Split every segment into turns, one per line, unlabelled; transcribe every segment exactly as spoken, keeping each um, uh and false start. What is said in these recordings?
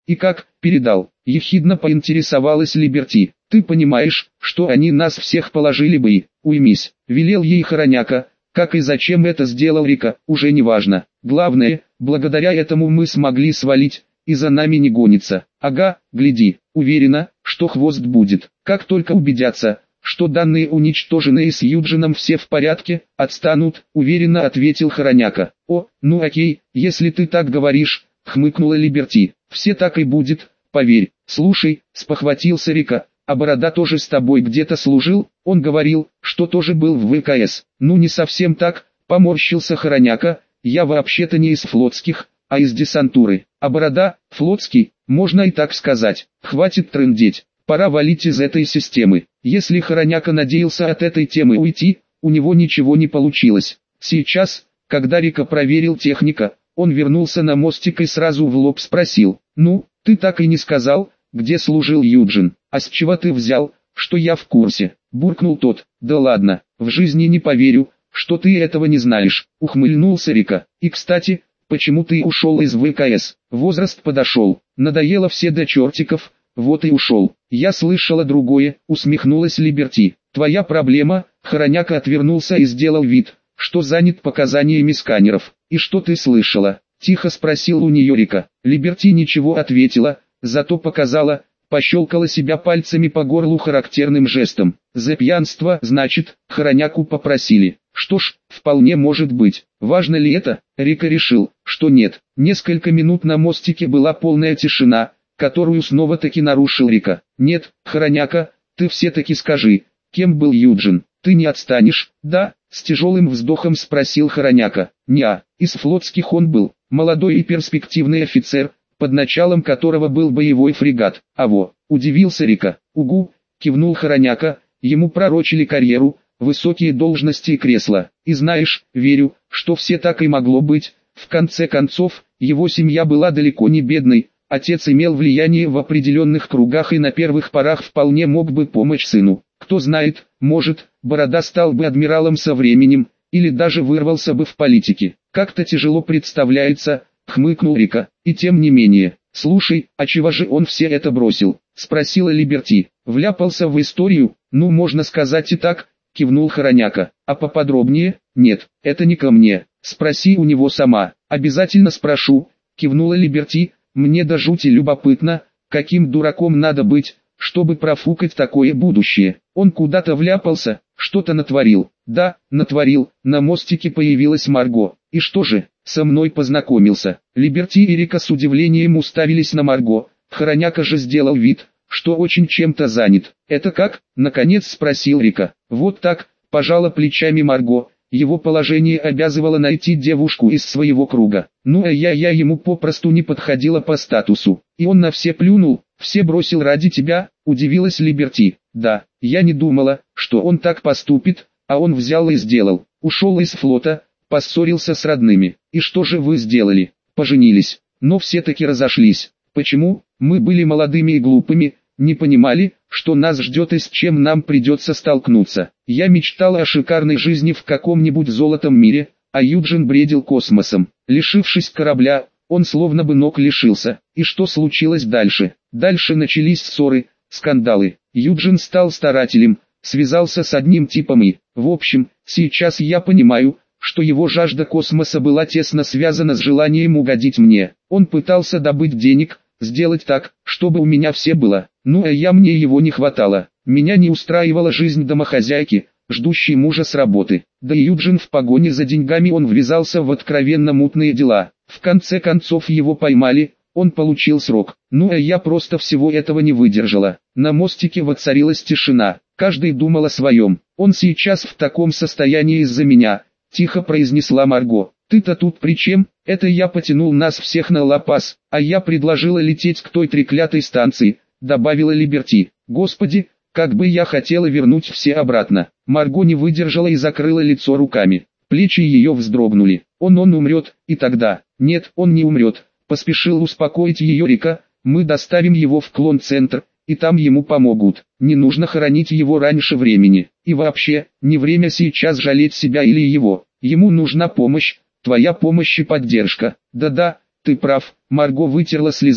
И как, передал, ехидно поинтересовалась Либерти. Ты понимаешь, что они нас всех положили бы и, уймись, велел ей Хороняка. Как и зачем это сделал Рика, уже не важно. Главное, благодаря этому мы смогли свалить, и за нами не гонится. Ага, гляди, уверена, что хвост будет. Как только убедятся, что данные уничтожены и с Юджином все в порядке, отстанут, уверенно ответил Хороняка. О, ну окей, если ты так говоришь, хмыкнула Либерти. Все так и будет, поверь. Слушай, спохватился Рика. А Борода тоже с тобой где-то служил? Он говорил, что тоже был в ВКС. Ну не совсем так, поморщился Хороняка. Я вообще-то не из флотских, а из десантуры. А Борода, флотский, можно и так сказать. Хватит трындеть, пора валить из этой системы. Если Хороняка надеялся от этой темы уйти, у него ничего не получилось. Сейчас, когда Рика проверил техника, он вернулся на мостик и сразу в лоб спросил. Ну, ты так и не сказал, где служил Юджин. А с чего ты взял, что я в курсе? Буркнул тот. Да ладно, в жизни не поверю, что ты этого не знаешь. Ухмыльнулся Рика. И кстати, почему ты ушел из ВКС? Возраст подошел. Надоело все до чертиков, вот и ушел. Я слышала другое, усмехнулась Либерти. Твоя проблема? Хороняка отвернулся и сделал вид, что занят показаниями сканеров. И что ты слышала? Тихо спросил у нее Рика. Либерти ничего ответила, зато показала, пощелкала себя пальцами по горлу характерным жестом. За пьянство, значит, Хороняку попросили. Что ж, вполне может быть. Важно ли это? Рика решил, что нет. Несколько минут на мостике была полная тишина, которую снова-таки нарушил Рика. Нет, Хороняка, ты все-таки скажи, кем был Юджин? Ты не отстанешь? Да, с тяжелым вздохом спросил Хороняка. Неа, из флотских он был, молодой и перспективный офицер, под началом которого был боевой фрегат. А во, удивился Рика. Угу, кивнул Хороняка, ему пророчили карьеру, высокие должности и кресла. И знаешь, верю, что все так и могло быть. В конце концов, его семья была далеко не бедной, отец имел влияние в определенных кругах и на первых порах вполне мог бы помочь сыну. Кто знает, может, Борода стал бы адмиралом со временем, или даже вырвался бы в политике. Как-то тяжело представляется, хмыкнул Рика. И тем не менее, слушай, а чего же он все это бросил? Спросила Либерти. Вляпался в историю? Ну можно сказать и так, кивнул Хороняка. А поподробнее? Нет, это не ко мне. Спроси у него сама. Обязательно спрошу, кивнула Либерти. Мне до жути любопытно, каким дураком надо быть, чтобы профукать такое будущее. Он куда-то вляпался, что-то натворил. Да, натворил. На мостике появилась Марго. И что же, со мной познакомился. Либерти и Рика с удивлением уставились на Марго. Хороняка же сделал вид, что очень чем-то занят. Это как? Наконец спросил Рика. Вот так, пожала плечами Марго. Его положение обязывало найти девушку из своего круга. Ну а я, я ему попросту не подходила по статусу. И он на все плюнул, все бросил ради тебя, удивилась Либерти. Да, я не думала, что он так поступит, а он взял и сделал. Ушел из флота, поссорился с родными. И что же вы сделали? Поженились. Но все-таки разошлись. Почему? Мы были молодыми и глупыми, не понимали, что нас ждет и с чем нам придется столкнуться. Я мечтала о шикарной жизни в каком-нибудь золотом мире, а Юджин бредил космосом. Лишившись корабля, он словно бы ног лишился. И что случилось дальше? Дальше начались ссоры, скандалы. Юджин стал старателем, связался с одним типом и, в общем, сейчас я понимаю, что его жажда космоса была тесно связана с желанием угодить мне. Он пытался добыть денег, сделать так, чтобы у меня все было. Ну а я мне его не хватало. Меня не устраивала жизнь домохозяйки, ждущей мужа с работы. Да и Юджин в погоне за деньгами он ввязался в откровенно мутные дела. В конце концов его поймали, он получил срок. Ну а я просто всего этого не выдержала. На мостике воцарилась тишина. Каждый думал о своем. Он сейчас в таком состоянии из-за меня, тихо произнесла Марго. Ты-то тут при чем? Это я потянул нас всех на Ла-Пас, а я предложила лететь к той треклятой станции, добавила Либерти. Господи, как бы я хотела вернуть все обратно. Марго не выдержала и закрыла лицо руками. Плечи ее вздрогнули. Он он умрет, и тогда... Нет, он не умрет, поспешил успокоить ее Рика. Мы доставим его в клон-центр, и там ему помогут. Не нужно хоронить его раньше времени. И вообще, не время сейчас жалеть себя или его. Ему нужна помощь, твоя помощь и поддержка. Да-да, ты прав. Марго вытерла слезы.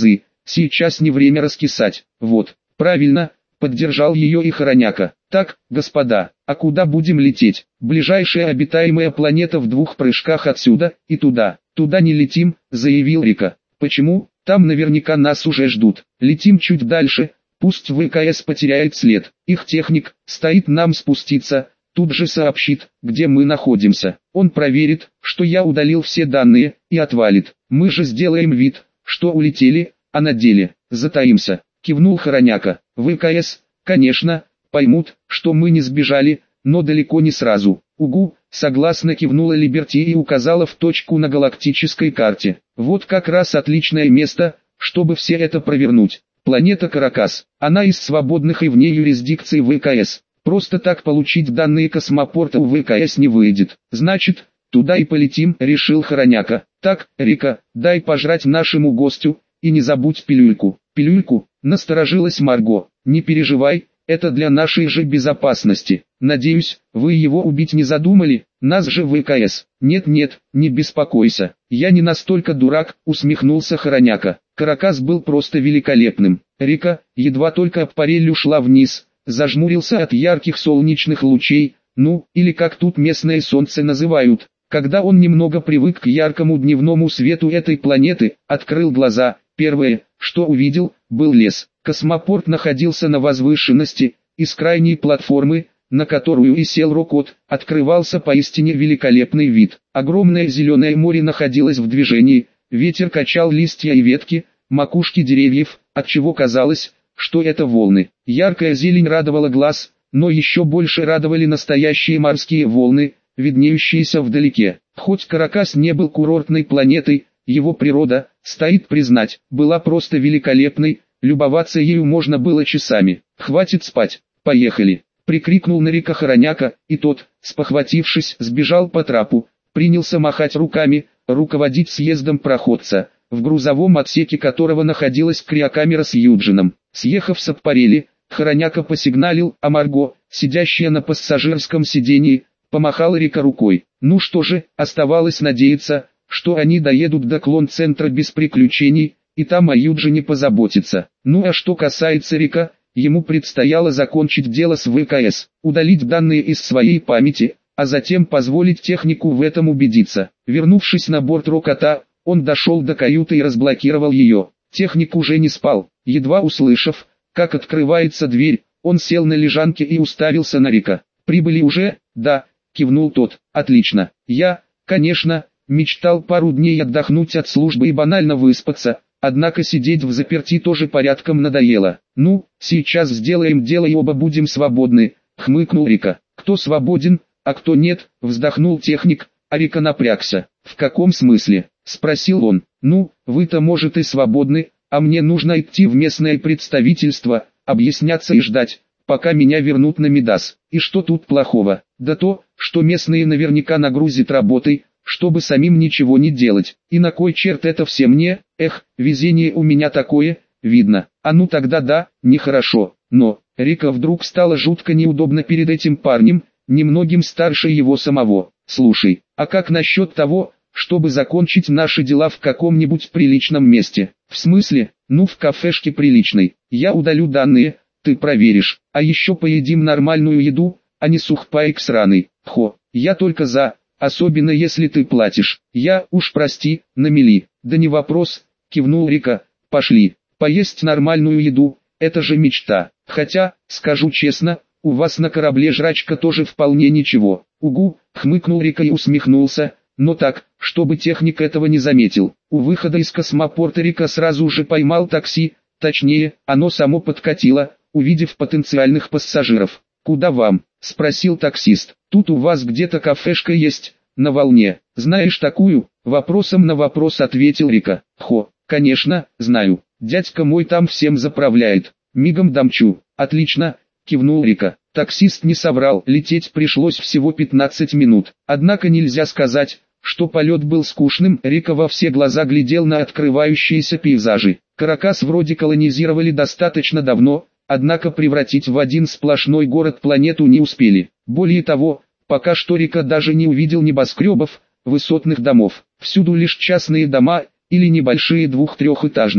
сейчас не время раскисать. Вот, правильно, поддержал ее и Хороняка. Так, господа, а куда будем лететь? Ближайшая обитаемая планета в двух прыжках отсюда, и туда. Туда не летим, заявил Рика. Почему? Там наверняка нас уже ждут. Летим чуть дальше, пусть ВКС потеряет след. Их техник, стоит нам спуститься, тут же сообщит, где мы находимся. Он проверит, что я удалил все данные, и отвалит. Мы же сделаем вид, что улетели, а на деле, затаимся. Кивнул Хороняка. ВКС, конечно, поймут, что мы не сбежали, но далеко не сразу. Угу, согласно кивнула Либерти и указала в точку на галактической карте. Вот как раз отличное место, чтобы все это провернуть. Планета Каракас, она из свободных и вне юрисдикции ВКС. Просто так получить данные космопорта у ВКС не выйдет. Значит, туда и полетим, решил Хороняка. Так, Рика, дай пожрать нашему гостю, и не забудь пилюльку. Пилюльку? Насторожилась Марго. Не переживай, это для нашей же безопасности. Надеюсь, вы его убить не задумали, нас же ВКС. Нет-нет, не беспокойся, я не настолько дурак, усмехнулся Хороняка. Каракас был просто великолепным. Рика, едва только аппарель ушла вниз, зажмурился от ярких солнечных лучей, ну, или как тут местное солнце называют. Когда он немного привык к яркому дневному свету этой планеты, открыл глаза, первое, что увидел, был лес. Космопорт находился на возвышенности, и с крайней платформы, на которую и сел Рокот, открывался поистине великолепный вид. Огромное зеленое море находилось в движении, ветер качал листья и ветки, макушки деревьев, отчего казалось, что это волны. Яркая зелень радовала глаз, но еще больше радовали настоящие морские волны, виднеющиеся вдалеке. Хоть Каракас не был курортной планетой, его природа, стоит признать, была просто великолепной, любоваться ею можно было часами. «Хватит спать, поехали!» — прикрикнул на Рика Хороняка, и тот, спохватившись, сбежал по трапу, принялся махать руками, руководить съездом проходца, в грузовом отсеке которого находилась криокамера с Юджином. Съехав с аппарели, Хороняка посигналил, а Марго, сидящая на пассажирском сидении, помахала Рика рукой. Ну что же, оставалось надеяться, что они доедут до клон-центра без приключений, и там о Юджине позаботиться. Ну а что касается Рика, ему предстояло закончить дело с ВКС, удалить данные из своей памяти, а затем позволить технику в этом убедиться. Вернувшись на борт Рокота, он дошел до каюты и разблокировал ее. Техник уже не спал. Едва услышав, как открывается дверь, он сел на лежанке и уставился на Рика. «Прибыли уже?» «Да», кивнул тот. «Отлично. Я, конечно, мечтал пару дней отдохнуть от службы и банально выспаться, однако сидеть в заперти тоже порядком надоело. Ну, сейчас сделаем дело и оба будем свободны», хмыкнул Рика. «Кто свободен, а кто нет?» вздохнул техник, а Рика напрягся. «В каком смысле?» спросил он. «Ну, вы-то может и свободны, а мне нужно идти в местное представительство, объясняться и ждать, пока меня вернут на Мидас. И что тут плохого? Да то, что местные наверняка нагрузят работой, чтобы самим ничего не делать. И на кой черт это все мне? Эх, везение у меня такое, видно. А ну тогда да, нехорошо». Но Рика вдруг стало жутко неудобно перед этим парнем, немногим старше его самого. «Слушай, а как насчет того, чтобы закончить наши дела в каком-нибудь приличном месте?» «В смысле? Ну в кафешке приличной. Я удалю данные, ты проверишь, а еще поедим нормальную еду, а не сухпайк сраный». «Хо, я только за, особенно если ты платишь. Я, уж прости, на мели». «Да не вопрос», кивнул Рика, «пошли, поесть нормальную еду, это же мечта. Хотя, скажу честно, у вас на корабле жрачка тоже вполне ничего». «Угу», хмыкнул Рика и усмехнулся, но так, чтобы техник этого не заметил. У выхода из космопорта Рика сразу же поймал такси, точнее, оно само подкатило, увидев потенциальных пассажиров. «Куда вам?» – спросил таксист. «Тут у вас где-то кафешка есть, на волне. Знаешь такую?» – вопросом на вопрос ответил Рика. «Хо, конечно, знаю. Дядька мой там всем заправляет. Мигом дамчу». «Отлично», – кивнул Рика. Таксист не соврал, лететь пришлось всего пятнадцать минут. Однако нельзя сказать, что полет был скучным. Рика во все глаза глядел на открывающиеся пейзажи. Каракас вроде колонизировали достаточно давно, однако превратить в один сплошной город планету не успели. Более того, пока что Рика даже не увидел небоскребов, высотных домов. Всюду лишь частные дома, или небольшие двух-трехэтажные.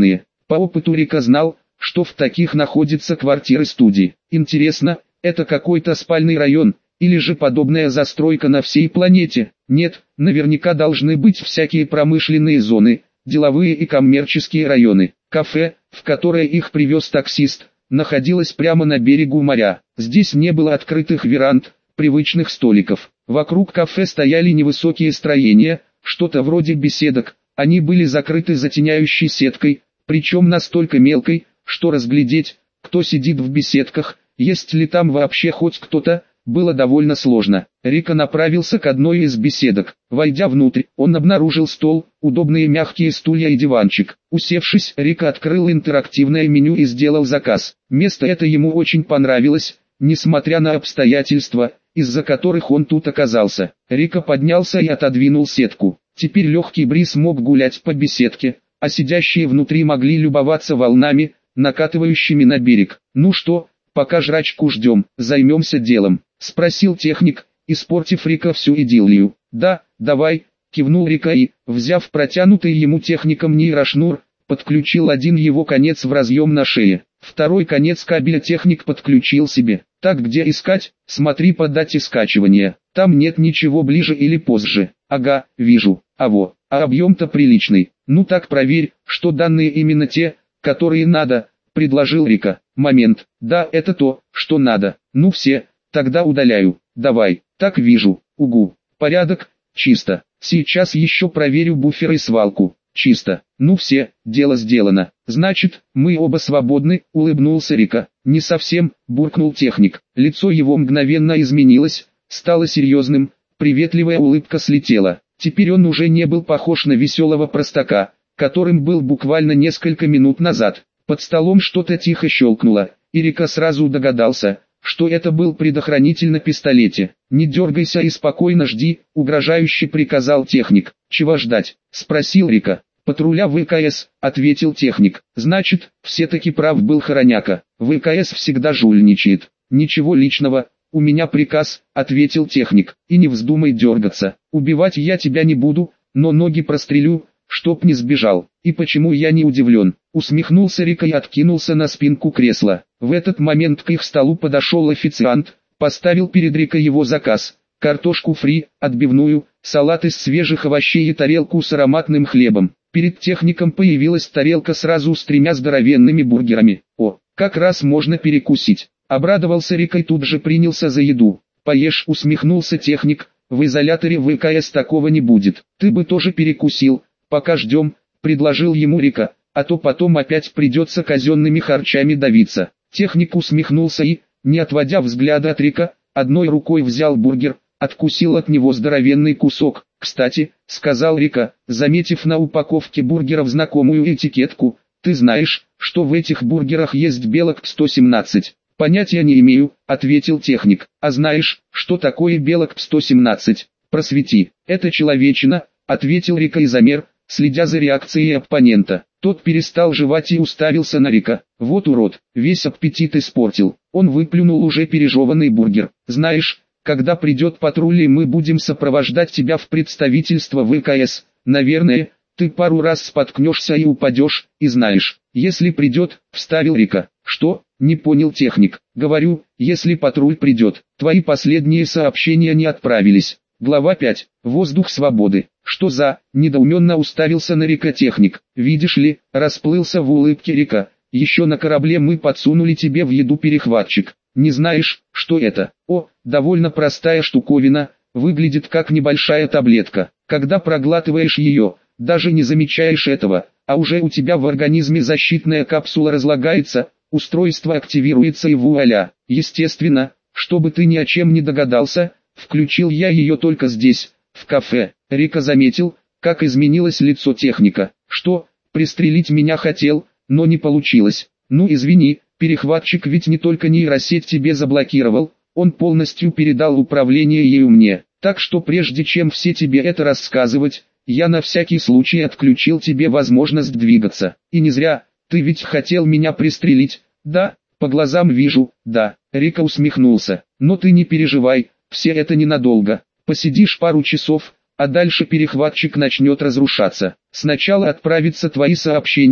По опыту Рика знал, что в таких находятся квартиры-студии. Интересно, это какой-то спальный район, или же подобная застройка на всей планете? Нет, наверняка должны быть всякие промышленные зоны, деловые и коммерческие районы. Кафе, в которое их привез таксист, находилось прямо на берегу моря. Здесь не было открытых веранд, привычных столиков. Вокруг кафе стояли невысокие строения, что-то вроде беседок. Они были закрыты затеняющей сеткой, причем настолько мелкой, что разглядеть, кто сидит в беседках, есть ли там вообще хоть кто-то, было довольно сложно. Рика направился к одной из беседок. Войдя внутрь, он обнаружил стол, удобные мягкие стулья и диванчик. Усевшись, Рика открыл интерактивное меню и сделал заказ. Место это ему очень понравилось, несмотря на обстоятельства, из-за которых он тут оказался. Рика поднялся и отодвинул сетку. Теперь легкий бриз мог гулять по беседке, а сидящие внутри могли любоваться волнами, накатывающими на берег. «Ну что, пока жрачку ждем, займемся делом?» — спросил техник, испортив Рика всю идиллию. «Да, давай», — кивнул Рика и, взяв протянутый ему техником нейрошнур, подключил один его конец в разъем на шее. Второй конец кабеля техник подключил себе. «Так, где искать? Смотри по дате скачивания. Там нет ничего ближе или позже». «Ага, вижу. А во, а объем-то приличный. Ну так проверь, что данные именно те, которые надо», — предложил Рика. «Момент. Да, это то, что надо. Ну все, тогда удаляю. Давай». «Так вижу. Угу. Порядок. Чисто. Сейчас еще проверю буфер и свалку». «Чисто. Ну все, дело сделано. Значит, мы оба свободны», — улыбнулся Рика. «Не совсем», — буркнул техник. Лицо его мгновенно изменилось, стало серьезным, приветливая улыбка слетела. Теперь он уже не был похож на веселого простака, которым был буквально несколько минут назад. Под столом что-то тихо щелкнуло, и Рика сразу догадался, что это был предохранитель на пистолете. «Не дергайся и спокойно жди», — угрожающе приказал техник. «Чего ждать?» — спросил Рика. «Патруля ВКС», — ответил техник. «Значит, все-таки прав был Хороняка. ВКС всегда жульничает». «Ничего личного, у меня приказ», — ответил техник. «И не вздумай дергаться. Убивать я тебя не буду, но ноги прострелю, чтоб не сбежал». «И почему я не удивлен?» — усмехнулся Рика и откинулся на спинку кресла. В этот момент к их столу подошел официант, поставил перед Рика его заказ: картошку фри, отбивную, салат из свежих овощей и тарелку с ароматным хлебом. Перед техником появилась тарелка сразу с тремя здоровенными бургерами. «О, как раз можно перекусить», — обрадовался Рика и тут же принялся за еду. «Поешь», — усмехнулся техник, — «в изоляторе ВКС такого не будет. Ты бы тоже перекусил, пока ждем», — предложил ему Рика, «а то потом опять придется казенными харчами давиться». Техник усмехнулся и, не отводя взгляда от Рика, одной рукой взял бургер, откусил от него здоровенный кусок. «Кстати», — сказал Рика, заметив на упаковке бургеров знакомую этикетку, «ты знаешь, что в этих бургерах есть белок сто семнадцать?» «Понятия не имею», — ответил техник. «А знаешь, что такое белок сто семнадцать? Просвети». «Это человечина», — ответил Рика и замер, следя за реакцией оппонента. Тот перестал жевать и уставился на Рика. «Вот урод, весь аппетит испортил». Он выплюнул уже пережеванный бургер. «Знаешь, когда придет патруль и мы будем сопровождать тебя в представительство ВКС, наверное, ты пару раз споткнешься и упадешь, и знаешь, если придет», — вставил Рика. «Что?» — не понял техник. «Говорю, если патруль придет, твои последние сообщения не отправились». Глава пять. Воздух свободы. «Что за?» — недоуменно уставился на Рика техник. «Видишь ли», — расплылся в улыбке Рика, — «еще на корабле мы подсунули тебе в еду перехватчик. Не знаешь, что это?» «О, довольно простая штуковина, выглядит как небольшая таблетка. Когда проглатываешь ее, даже не замечаешь этого, а уже у тебя в организме защитная капсула разлагается, устройство активируется и вуаля. Естественно, чтобы ты ни о чем не догадался, включил я ее только здесь, в кафе». Рика заметил, как изменилось лицо техника. «Что, пристрелить меня хотел, но не получилось?» «Ну извини, перехватчик ведь не только нейросеть тебе заблокировал, он полностью передал управление ею мне. Так что прежде чем все тебе это рассказывать, я на всякий случай отключил тебе возможность двигаться. И не зря, ты ведь хотел меня пристрелить, да?» «По глазам вижу, да», — Рика усмехнулся. «Но ты не переживай, все это ненадолго. Посидишь пару часов, а дальше перехватчик начнет разрушаться. Сначала отправятся твои сообщения,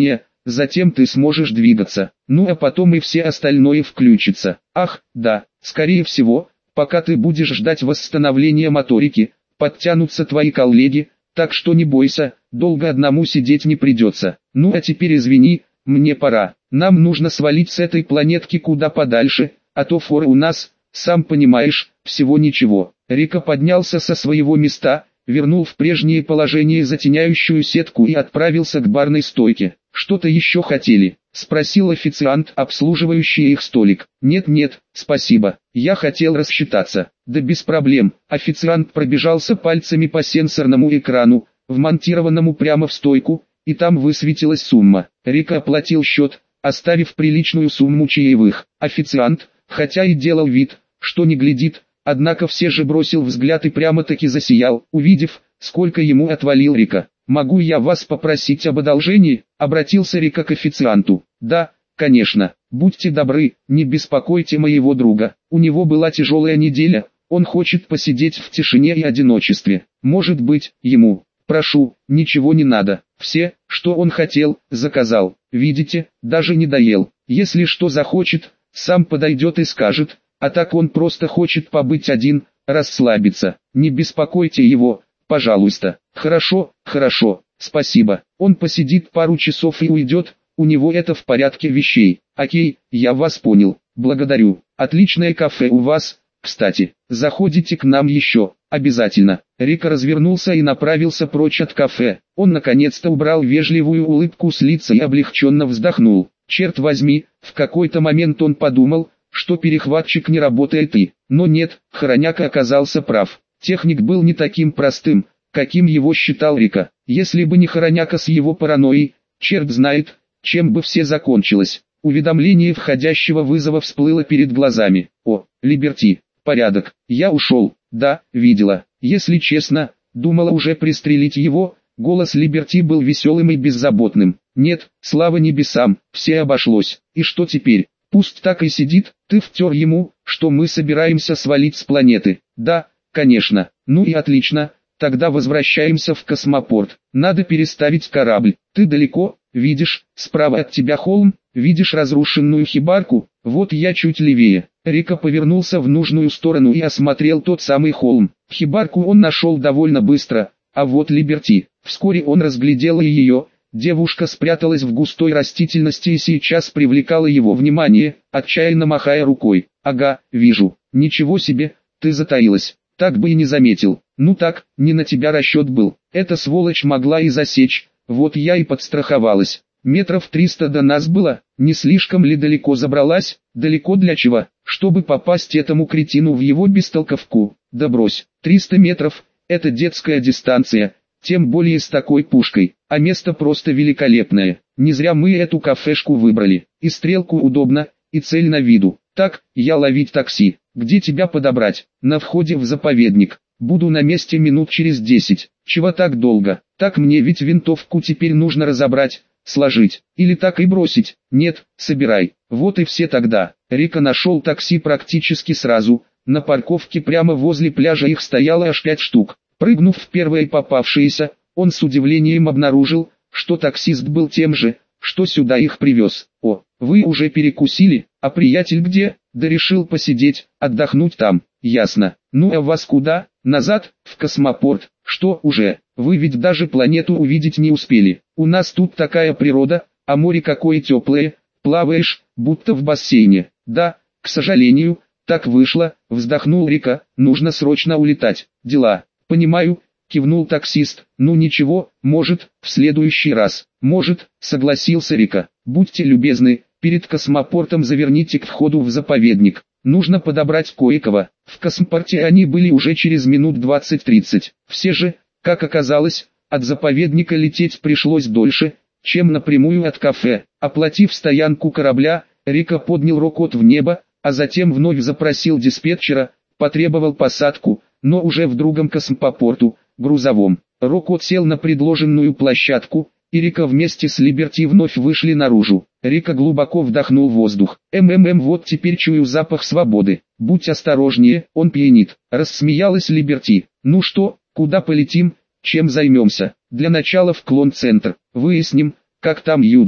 затем ты сможешь двигаться, ну а потом и все остальное включится. Ах, да, скорее всего, пока ты будешь ждать восстановления моторики, подтянутся твои коллеги, так что не бойся, долго одному сидеть не придется. Ну а теперь извини, мне пора, нам нужно свалить с этой планетки куда подальше, а то фора у нас, сам понимаешь, всего ничего. Рика поднялся со своего места, вернул в прежнее положение затеняющую сетку и отправился к барной стойке. «Что-то еще хотели?» — спросил официант, обслуживающий их столик. «Нет-нет, спасибо, я хотел рассчитаться». «Да без проблем». Официант пробежался пальцами по сенсорному экрану, вмонтированному прямо в стойку, и там высветилась сумма. Рика оплатил счет, оставив приличную сумму чаевых. Официант, хотя и делал вид, что не глядит, однако все же бросил взгляд и прямо-таки засиял, увидев, сколько ему отвалил Рика. «Могу я вас попросить об одолжении?» — обратился Рика к официанту. «Да, конечно, будьте добры, не беспокойте моего друга, у него была тяжелая неделя, он хочет посидеть в тишине и одиночестве, может быть, ему, прошу, ничего не надо». Все, что он хотел, заказал, видите, даже не доел, если что захочет, сам подойдет и скажет, а так он просто хочет побыть один, расслабиться, не беспокойте его, пожалуйста. Хорошо, хорошо, спасибо. Он посидит пару часов и уйдет, у него это в порядке вещей. Окей, я вас понял, благодарю. Отличное кафе у вас, кстати, заходите к нам еще, обязательно. Рика развернулся и направился прочь от кафе. Он наконец-то убрал вежливую улыбку с лица и облегченно вздохнул. Черт возьми, в какой-то момент он подумал, что перехватчик не работает и... Но нет, Хороняка оказался прав. Техник был не таким простым, каким его считал Рика. Если бы не Хороняка с его паранойей, черт знает, чем бы все закончилось. Уведомление входящего вызова всплыло перед глазами. О, Либерти, порядок, я ушел. Да, видела. Если честно, думала уже пристрелить его. Голос Либерти был веселым и беззаботным. Нет, слава небесам, все обошлось. И что теперь? Пусть так и сидит. Ты втер ему, что мы собираемся свалить с планеты. Да, конечно. Ну и отлично. Тогда возвращаемся в космопорт. Надо переставить корабль. Ты далеко? Видишь, справа от тебя холм, видишь разрушенную хибарку? Вот я чуть левее. Рика повернулся в нужную сторону и осмотрел тот самый холм. Хибарку он нашел довольно быстро, а вот Либерти. Вскоре он разглядел и ее. Девушка спряталась в густой растительности и сейчас привлекала его внимание, отчаянно махая рукой. «Ага, вижу. Ничего себе, ты затаилась. Так бы и не заметил. Ну так, не на тебя расчет был. Эта сволочь могла и засечь, вот я и подстраховалась. Метров триста до нас было, не слишком ли далеко забралась? Далеко для чего? Чтобы попасть этому кретину в его бестолковку. Да брось, триста метров, это детская дистанция, тем более с такой пушкой. А место просто великолепное. Не зря мы эту кафешку выбрали. И стрелку удобно, и цель на виду. Так, я ловить такси. Где тебя подобрать? На входе в заповедник. Буду на месте минут через десять. Чего так долго? Так мне ведь винтовку теперь нужно разобрать, сложить. Или так и бросить? Нет, собирай. Вот и все тогда. Рика нашел такси практически сразу. На парковке прямо возле пляжа их стояло аж пять штук. Прыгнув в первое попавшееся, он с удивлением обнаружил, что таксист был тем же, что сюда их привез. О, вы уже перекусили, а приятель где? Да решил посидеть, отдохнуть там. Ясно. Ну а вас куда? Назад, в космопорт. Что уже? Вы ведь даже планету увидеть не успели. У нас тут такая природа, а море какое теплое. Плаваешь, будто в бассейне. Да, к сожалению, так вышло, вздохнул Рика. Нужно срочно улетать. Дела. Понимаю, кивнул таксист. Ну ничего, может, в следующий раз. Может, согласился Рика. Будьте любезны, перед космопортом заверните к входу в заповедник. Нужно подобрать кое-кого. В космопорте они были уже через минут двадцать-тридцать. Все же, как оказалось, от заповедника лететь пришлось дольше, чем напрямую от кафе. Оплатив стоянку корабля, Рика поднял рокот в небо, а затем вновь запросил диспетчера, потребовал посадку, но уже в другом космопорту, грузовом. Рокот сел на предложенную площадку, и Рика вместе с Либерти вновь вышли наружу. Рика глубоко вдохнул воздух. «МММ, вот теперь чую запах свободы. Будь осторожнее, он пьянит», — рассмеялась Либерти. «Ну что, куда полетим, чем займемся? Для начала в клон-центр. Выясним, как там Юджин.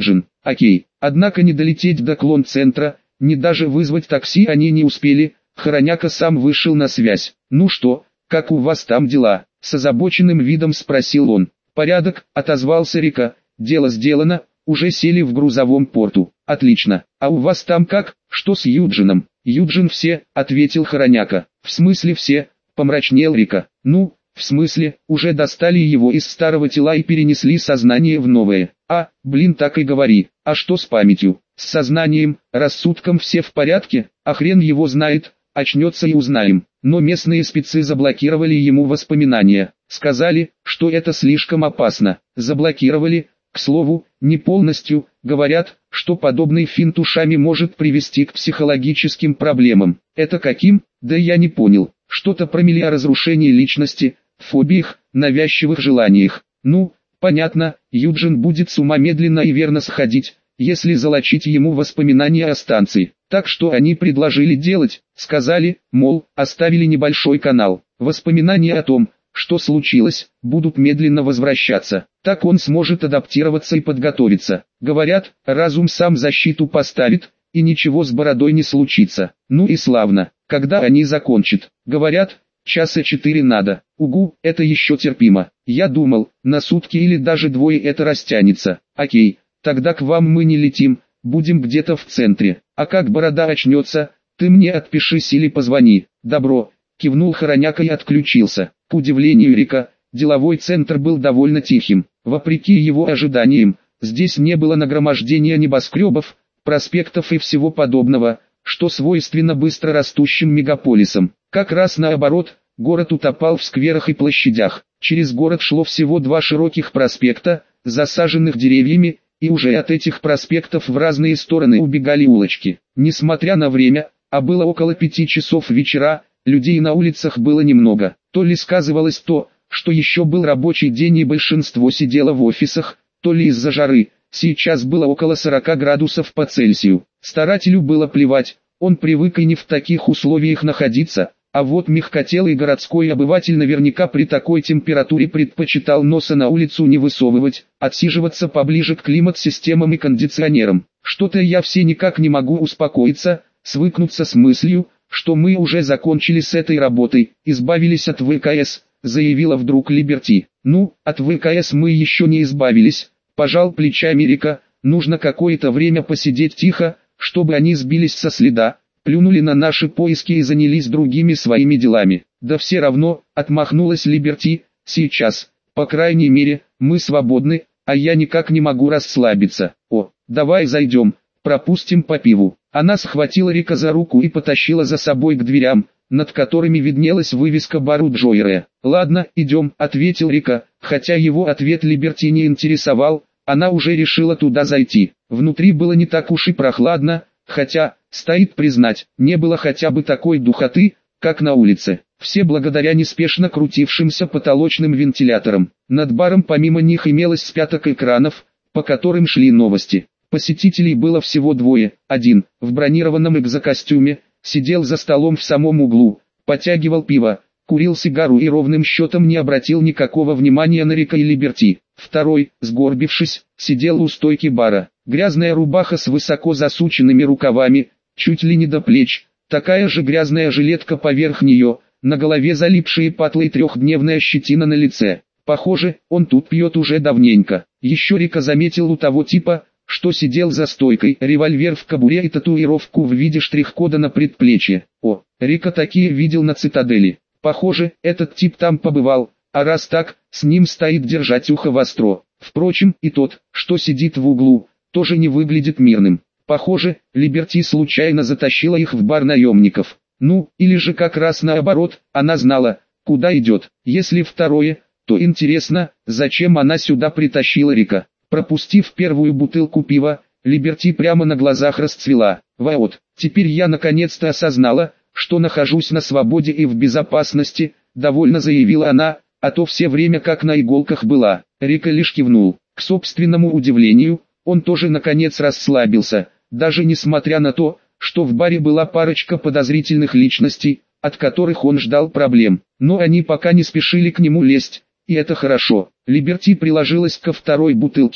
Окей, однако не долететь до клон-центра, ни даже вызвать такси они не успели. Хороняка сам вышел на связь. «Ну что, как у вас там дела?» — с озабоченным видом спросил он. «Порядок», — отозвался Рика, — «дело сделано, уже сели в грузовом порту». «Отлично, а у вас там как, что с Юджином?» «Юджин все», — ответил Хороняка. «В смысле все?» — помрачнел Рика. «Ну, в смысле, уже достали его из старого тела и перенесли сознание в новое». «А, блин, так и говори, а что с памятью?» «С сознанием, рассудком все в порядке?» «А хрен его знает, очнется и узнаем». Но местные спецы заблокировали ему воспоминания. Сказали, что это слишком опасно. Заблокировали, к слову, не полностью. Говорят, что подобный финт ушами может привести к психологическим проблемам. Это каким? Да я не понял. Что-то про разрушение личности, фобиях, навязчивых желаниях. Ну, понятно, Юджин будет с ума медленно и верно сходить, если залочить ему воспоминания о станции. Так что они предложили делать, сказали, мол, оставили небольшой канал. Воспоминания о том, что случилось, будут медленно возвращаться. Так он сможет адаптироваться и подготовиться. Говорят, разум сам защиту поставит, и ничего с бородой не случится. Ну и славно. Когда они закончат? Говорят, часа четыре надо. Угу, это еще терпимо. Я думал, на сутки или даже двое это растянется. Окей, тогда к вам мы не летим, будем где-то в центре. А как борода очнется, ты мне отпишись или позвони. Добро, кивнул Хороняка и отключился. К удивлению Рика, деловой центр был довольно тихим. Вопреки его ожиданиям, здесь не было нагромождения небоскребов, проспектов и всего подобного, что свойственно быстро растущим мегаполисам. Как раз наоборот, город утопал в скверах и площадях. Через город шло всего два широких проспекта, засаженных деревьями, и уже от этих проспектов в разные стороны убегали улочки. Несмотря на время, а было около пяти часов вечера, людей на улицах было немного. То ли сказывалось то, что еще был рабочий день и большинство сидело в офисах, то ли из-за жары. Сейчас было около сорока градусов по Цельсию. Старателю было плевать, он привык и не в таких условиях находиться, а вот мягкотелый городской обыватель наверняка при такой температуре предпочитал носа на улицу не высовывать, отсиживаться поближе к климат-системам и кондиционерам. Что-то я все никак не могу успокоиться, свыкнуться с мыслью, что мы уже закончили с этой работой, избавились от ВКС, заявила вдруг Либерти. Ну, от ВКС мы еще не избавились, пожал плечами Рика, нужно какое-то время посидеть тихо, чтобы они сбились со следа, плюнули на наши поиски и занялись другими своими делами. Да все равно, отмахнулась Либерти, сейчас, по крайней мере, мы свободны, а я никак не могу расслабиться. О, давай зайдем, пропустим по пиву. Она схватила Рика за руку и потащила за собой к дверям, над которыми виднелась вывеска бару Джойре. «Ладно, идем», — ответил Рика, хотя его ответ Либерти не интересовал, она уже решила туда зайти. Внутри было не так уж и прохладно, хотя, стоит признать, не было хотя бы такой духоты, как на улице. Все благодаря неспешно крутившимся потолочным вентиляторам. Над баром помимо них имелось с пяток экранов, по которым шли новости. Посетителей было всего двое. Один, в бронированном экзокостюме, сидел за столом в самом углу, потягивал пиво, курил сигару и ровным счетом не обратил никакого внимания на Рика и Либерти. Второй, сгорбившись, сидел у стойки бара. Грязная рубаха с высоко засученными рукавами, чуть ли не до плеч, такая же грязная жилетка поверх нее, на голове залипшие патлы и трехдневная щетина на лице. Похоже, он тут пьет уже давненько. Еще Рика заметил у того типа, что сидел за стойкой, револьвер в кобуре и татуировку в виде штрих-кода на предплечье. О, Рика такие видел на цитадели. Похоже, этот тип там побывал, а раз так, с ним стоит держать ухо востро. Впрочем, и тот, что сидит в углу, тоже не выглядит мирным. Похоже, Либерти случайно затащила их в бар наемников. Ну, или же как раз наоборот, она знала, куда идет. Если второе, то интересно, зачем она сюда притащила Рика. Пропустив первую бутылку пива, Либерти прямо на глазах расцвела. Вот, теперь я наконец-то осознала, что нахожусь на свободе и в безопасности, довольно заявила она, а то все время как на иголках была. Рика лишь кивнул. К собственному удивлению, он тоже наконец расслабился, даже несмотря на то, что в баре была парочка подозрительных личностей, от которых он ждал проблем. Но они пока не спешили к нему лезть, и это хорошо. Либерти приложилась ко второй бутылке и,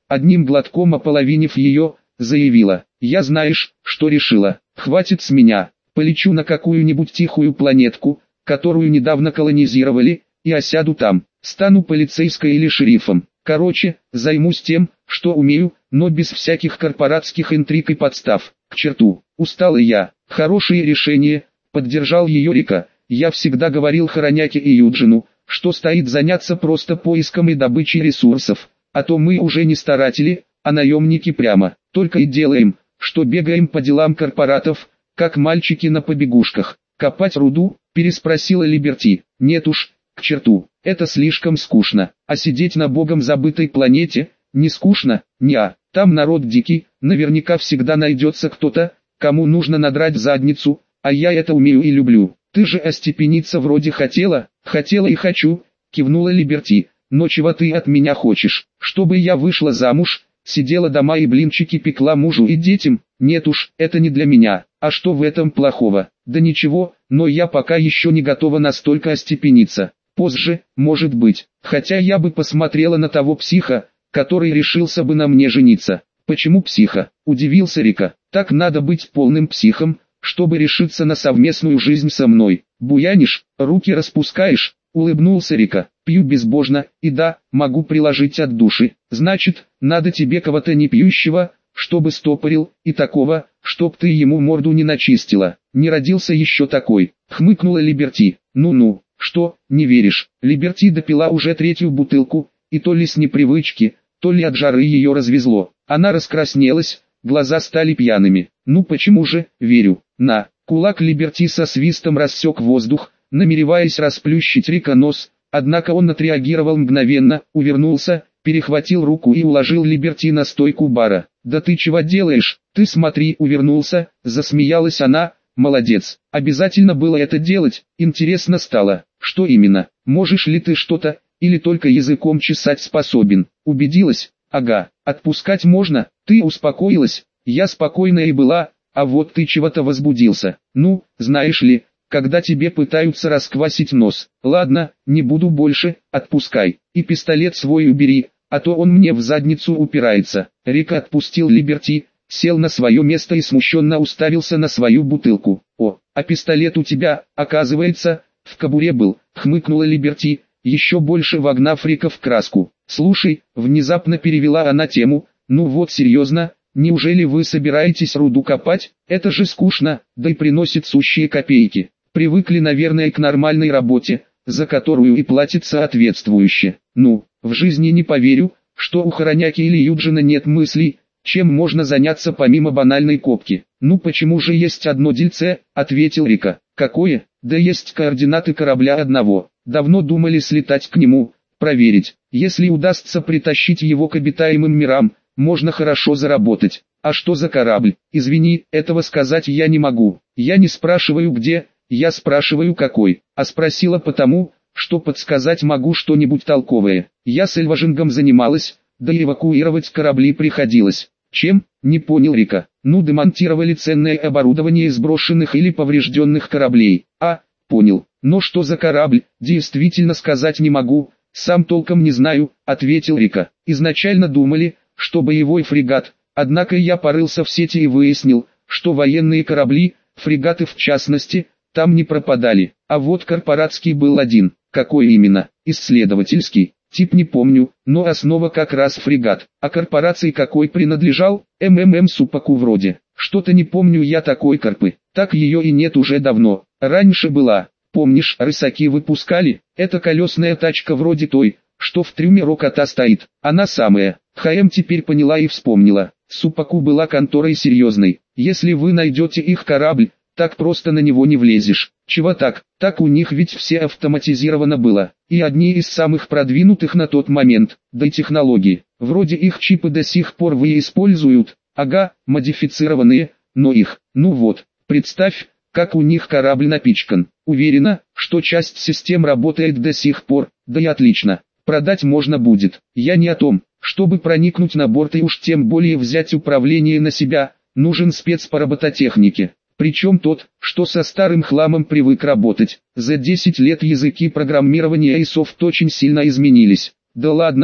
одним глотком ополовинив ее, заявила: «Я знаешь, что решила, хватит с меня, полечу на какую-нибудь тихую планетку, которую недавно колонизировали, и осяду там, стану полицейской или шерифом. Короче, займусь тем, что умею, но без всяких корпоратских интриг и подстав. К черту, устала я». «Хорошее решение», — поддержал ее Рика. «Я всегда говорил Хороняке и Юджину, что стоит заняться просто поиском и добычей ресурсов, а то мы уже не старатели, а наемники прямо, только и делаем, что бегаем по делам корпоратов, как мальчики на побегушках». «Копать руду?» — переспросила Либерти. «Нет уж, к черту, это слишком скучно, а сидеть на богом забытой планете, не скучно, неа, там народ дикий, наверняка всегда найдется кто-то, кому нужно надрать задницу, а я это умею и люблю». «Ты же остепениться вроде хотела?» «Хотела и хочу», — кивнула Либерти. «Но чего ты от меня хочешь? Чтобы я вышла замуж, сидела дома и блинчики пекла мужу и детям? Нет уж, это не для меня. А что в этом плохого?» «Да ничего, но я пока еще не готова настолько остепениться. Позже, может быть, хотя я бы посмотрела на того психа, который решился бы на мне жениться». «Почему психа?» – удивился Рика. «Так надо быть полным психом, чтобы решиться на совместную жизнь со мной. Буянишь, руки распускаешь», — улыбнулся Рика. «Пью безбожно, и да, могу приложить от души. Значит, надо тебе кого-то не пьющего, чтобы стопорил, и такого, чтоб ты ему морду не начистила». «Не родился еще такой», — хмыкнула Либерти. «Ну-ну, что, не веришь?» Либерти допила уже третью бутылку, и то ли с непривычки, то ли от жары ее развезло. Она раскраснелась, глаза стали пьяными. «Ну почему же, верю, на». Кулак Либерти со свистом рассек воздух, намереваясь расплющить Рика нос, однако он отреагировал мгновенно, увернулся, перехватил руку и уложил Либерти на стойку бара. «Да ты чего делаешь? Ты смотри», увернулся, засмеялась она. «Молодец, обязательно было это делать». Интересно стало, что именно, можешь ли ты что-то, или только языком чесать способен? Убедилась? Ага, отпускать можно, ты успокоилась? Я спокойная и была, а вот ты чего-то возбудился. Ну, знаешь ли, когда тебе пытаются расквасить нос. Ладно, не буду больше, отпускай. И пистолет свой убери, а то он мне в задницу упирается». Рика отпустил Либерти, сел на свое место и смущенно уставился на свою бутылку. «О, а пистолет у тебя, оказывается, в кобуре был», — хмыкнула Либерти, еще больше вогнав Рика в краску. «Слушай», — внезапно перевела она тему, — «ну вот серьезно, неужели вы собираетесь руду копать? Это же скучно, да и приносит сущие копейки. Привыкли, наверное, к нормальной работе, за которую и платят соответствующе. Ну, в жизни не поверю, что у Хороняки или Юджина нет мыслей, чем можно заняться помимо банальной копки». «Ну почему же есть одно дельце», — ответил Рика. «Какое?» «Да есть координаты корабля одного. Давно думали слетать к нему, проверить. Если удастся притащить его к обитаемым мирам, можно хорошо заработать». «А что за корабль?» «Извини, этого сказать я не могу. Я не спрашиваю где, я спрашиваю какой. А спросила потому, что подсказать могу что-нибудь толковое. Я с эльважингом занималась, да и эвакуировать корабли приходилось». «Чем?» — не понял Рика. «Ну, демонтировали ценное оборудование из брошенных или поврежденных кораблей». «А, понял. Но что за корабль, действительно сказать не могу, сам толком не знаю», — ответил Рика. «Изначально думали, что боевой фрегат, однако я порылся в сети и выяснил, что военные корабли, фрегаты в частности, там не пропадали. А вот корпоратский был один». «Какой именно?» «Исследовательский. Тип не помню, но основа как раз фрегат. А корпорации какой принадлежал? МММ Супаку вроде. Что-то не помню я такой корпы. Так ее и нет уже давно. Раньше была. Помнишь, рысаки выпускали? Это колесная тачка вроде той, что в трюме Рокота стоит. Она самая». ХМ теперь поняла и вспомнила. Супаку была конторой серьезной. Если вы найдете их корабль, так просто на него не влезешь. Чего так? Так у них ведь все автоматизировано было. И одни из самых продвинутых на тот момент, да и технологии. Вроде их чипы до сих пор вы используют. Ага, модифицированные, но их, ну вот, представь, как у них корабль напичкан. Уверена, что часть систем работает до сих пор, да и отлично. Продать можно будет. Я не о том, чтобы проникнуть на борт и уж тем более взять управление на себя, нужен спец по робототехнике. Причем тот, что со старым хламом привык работать. За десять лет языки программирования и софт очень сильно изменились. Да ладно,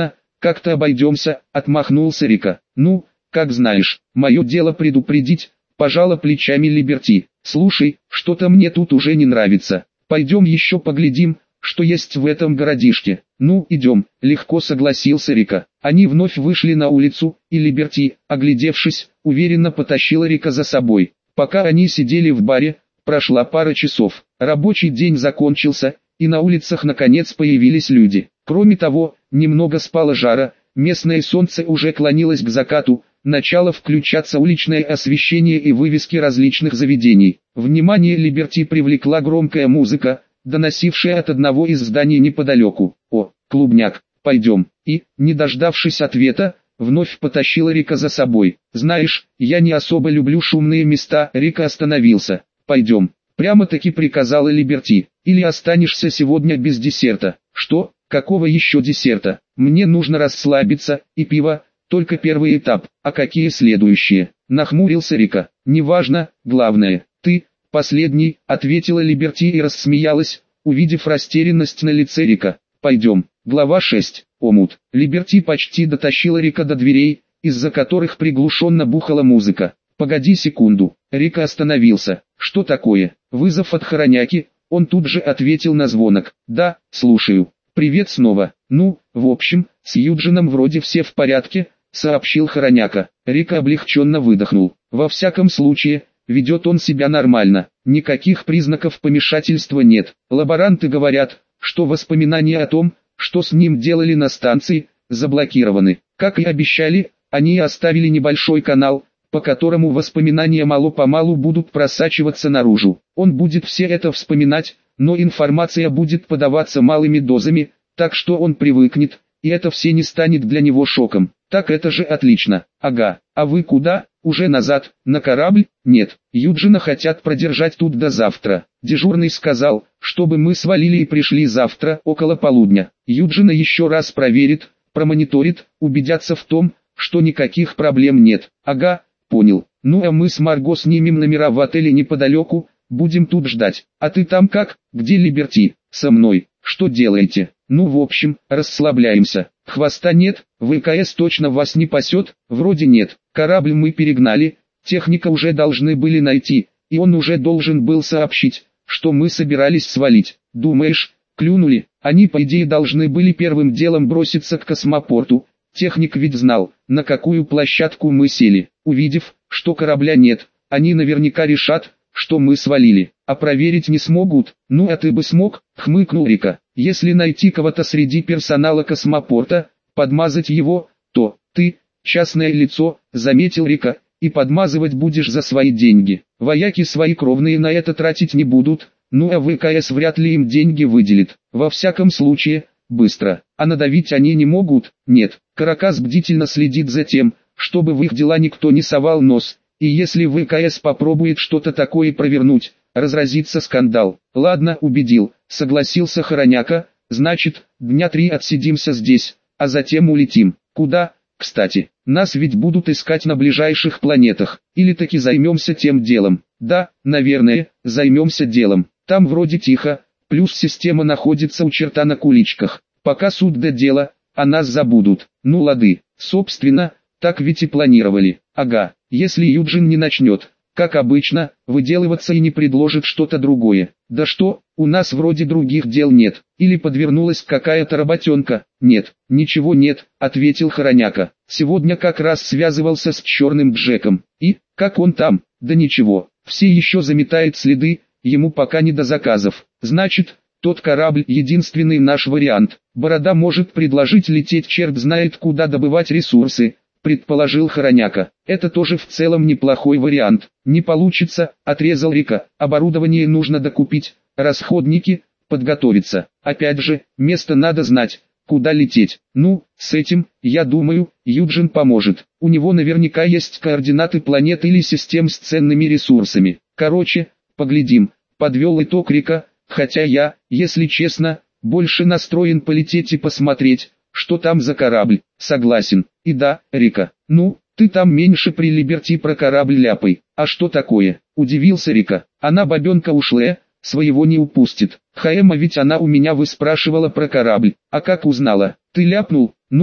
как-то обойдемся, отмахнулся Рика. Ну, как знаешь, мое дело предупредить, пожала плечами Либерти. Слушай, что-то мне тут уже не нравится. Пойдем еще поглядим, что есть в этом городишке. Ну, идем, легко согласился Рика. Они вновь вышли на улицу, и Либерти, оглядевшись, уверенно потащила Рика за собой. Пока они сидели в баре, прошла пара часов. Рабочий день закончился, и на улицах наконец появились люди. Кроме того, немного спала жара, местное солнце уже клонилось к закату, начало включаться уличное освещение и вывески различных заведений. Внимание Либерти привлекла громкая музыка, доносившая от одного из зданий неподалеку. «О, клубняк, пойдем!» И, не дождавшись ответа, вновь потащила Рика за собой. «Знаешь, я не особо люблю шумные места». Рика остановился. «Пойдем», прямо-таки приказала Либерти. «Или останешься сегодня без десерта». «Что? Какого еще десерта? Мне нужно расслабиться, и пиво, только первый этап, а какие следующие?» Нахмурился Рика. «Неважно, главное, ты, последний», ответила Либерти и рассмеялась, увидев растерянность на лице Рика. «Пойдем». Глава шесть. Омут. Либерти почти дотащила Рика до дверей, из-за которых приглушенно бухала музыка. «Погоди секунду». Рика остановился. «Что такое?» «Вызов от Хороняки». Он тут же ответил на звонок. «Да, слушаю». «Привет снова. Ну, в общем, с Юджином вроде все в порядке», сообщил Хороняка. Рика облегченно выдохнул. «Во всяком случае, ведет он себя нормально. Никаких признаков помешательства нет. Лаборанты говорят, что воспоминания о том, что с ним делали на станции, заблокированы. Как и обещали, они оставили небольшой канал, по которому воспоминания мало-помалу будут просачиваться наружу. Он будет все это вспоминать, но информация будет подаваться малыми дозами, так что он привыкнет, и это все не станет для него шоком. Так это же отлично. Ага, а вы куда? Уже назад, на корабль? Нет, Юджина хотят продержать тут до завтра. Дежурный сказал, чтобы мы свалили и пришли завтра, около полудня. Юджина еще раз проверит, промониторит, убедятся в том, что никаких проблем нет. Ага, понял. Ну а мы с Марго снимем номера в отеле неподалеку, будем тут ждать. А ты там как? Где Либерти? Со мной. Что делаете? Ну в общем, расслабляемся. Хвоста нет, ВКС точно вас не пасет? Вроде нет. Корабль мы перегнали, техника уже должны были найти, и он уже должен был сообщить, что мы собирались свалить. Думаешь, клюнули? Они по идее должны были первым делом броситься к космопорту. Техник ведь знал, на какую площадку мы сели. Увидев, что корабля нет, они наверняка решат, что мы свалили, а проверить не смогут. Ну а ты бы смог, хмыкнул Рика. Если найти кого-то среди персонала космопорта, подмазать его, то ты, частное лицо, заметил Рика, и подмазывать будешь за свои деньги. Вояки свои кровные на это тратить не будут, ну а ВКС вряд ли им деньги выделит. Во всяком случае, быстро. А надавить они не могут? Нет. Каракас бдительно следит за тем, чтобы в их дела никто не совал нос. И если ВКС попробует что-то такое провернуть, разразится скандал. Ладно, убедил, согласился Хороняка, значит, дня три отсидимся здесь, а затем улетим. Куда? Кстати, нас ведь будут искать на ближайших планетах, или таки займемся тем делом? Да, наверное, займемся делом. Там вроде тихо, плюс система находится у черта на куличках. Пока суд до дела, а нас забудут. Ну лады, собственно, так ведь и планировали. Ага, если Юджин не начнет, как обычно, выделываться и не предложит что-то другое. Да что, у нас вроде других дел нет. Или подвернулась какая-то работенка. Нет, ничего нет, ответил Хороняка. Сегодня как раз связывался с черным Джеком. И, как он там? Да ничего, все еще заметает следы, ему пока не до заказов. Значит, тот корабль единственный наш вариант. Борода может предложить лететь черт знает куда добывать ресурсы, предположил Хороняка. Это тоже в целом неплохой вариант. Не получится, отрезал Рика. Оборудование нужно докупить, расходники, подготовиться. Опять же, место надо знать, куда лететь. Ну, с этим, я думаю, Юджин поможет. У него наверняка есть координаты планет или систем с ценными ресурсами. Короче, поглядим, подвел итог Рика, хотя я, если честно, больше настроен полететь и посмотреть, что там за корабль. Согласен. И да, Рика, ну, ты там меньше при Либерти про корабль ляпай. А что такое? Удивился Рика. Она бабенка ушлая, своего не упустит. Хаэма ведь она у меня выспрашивала про корабль. А как узнала? Ты ляпнул? Ну да,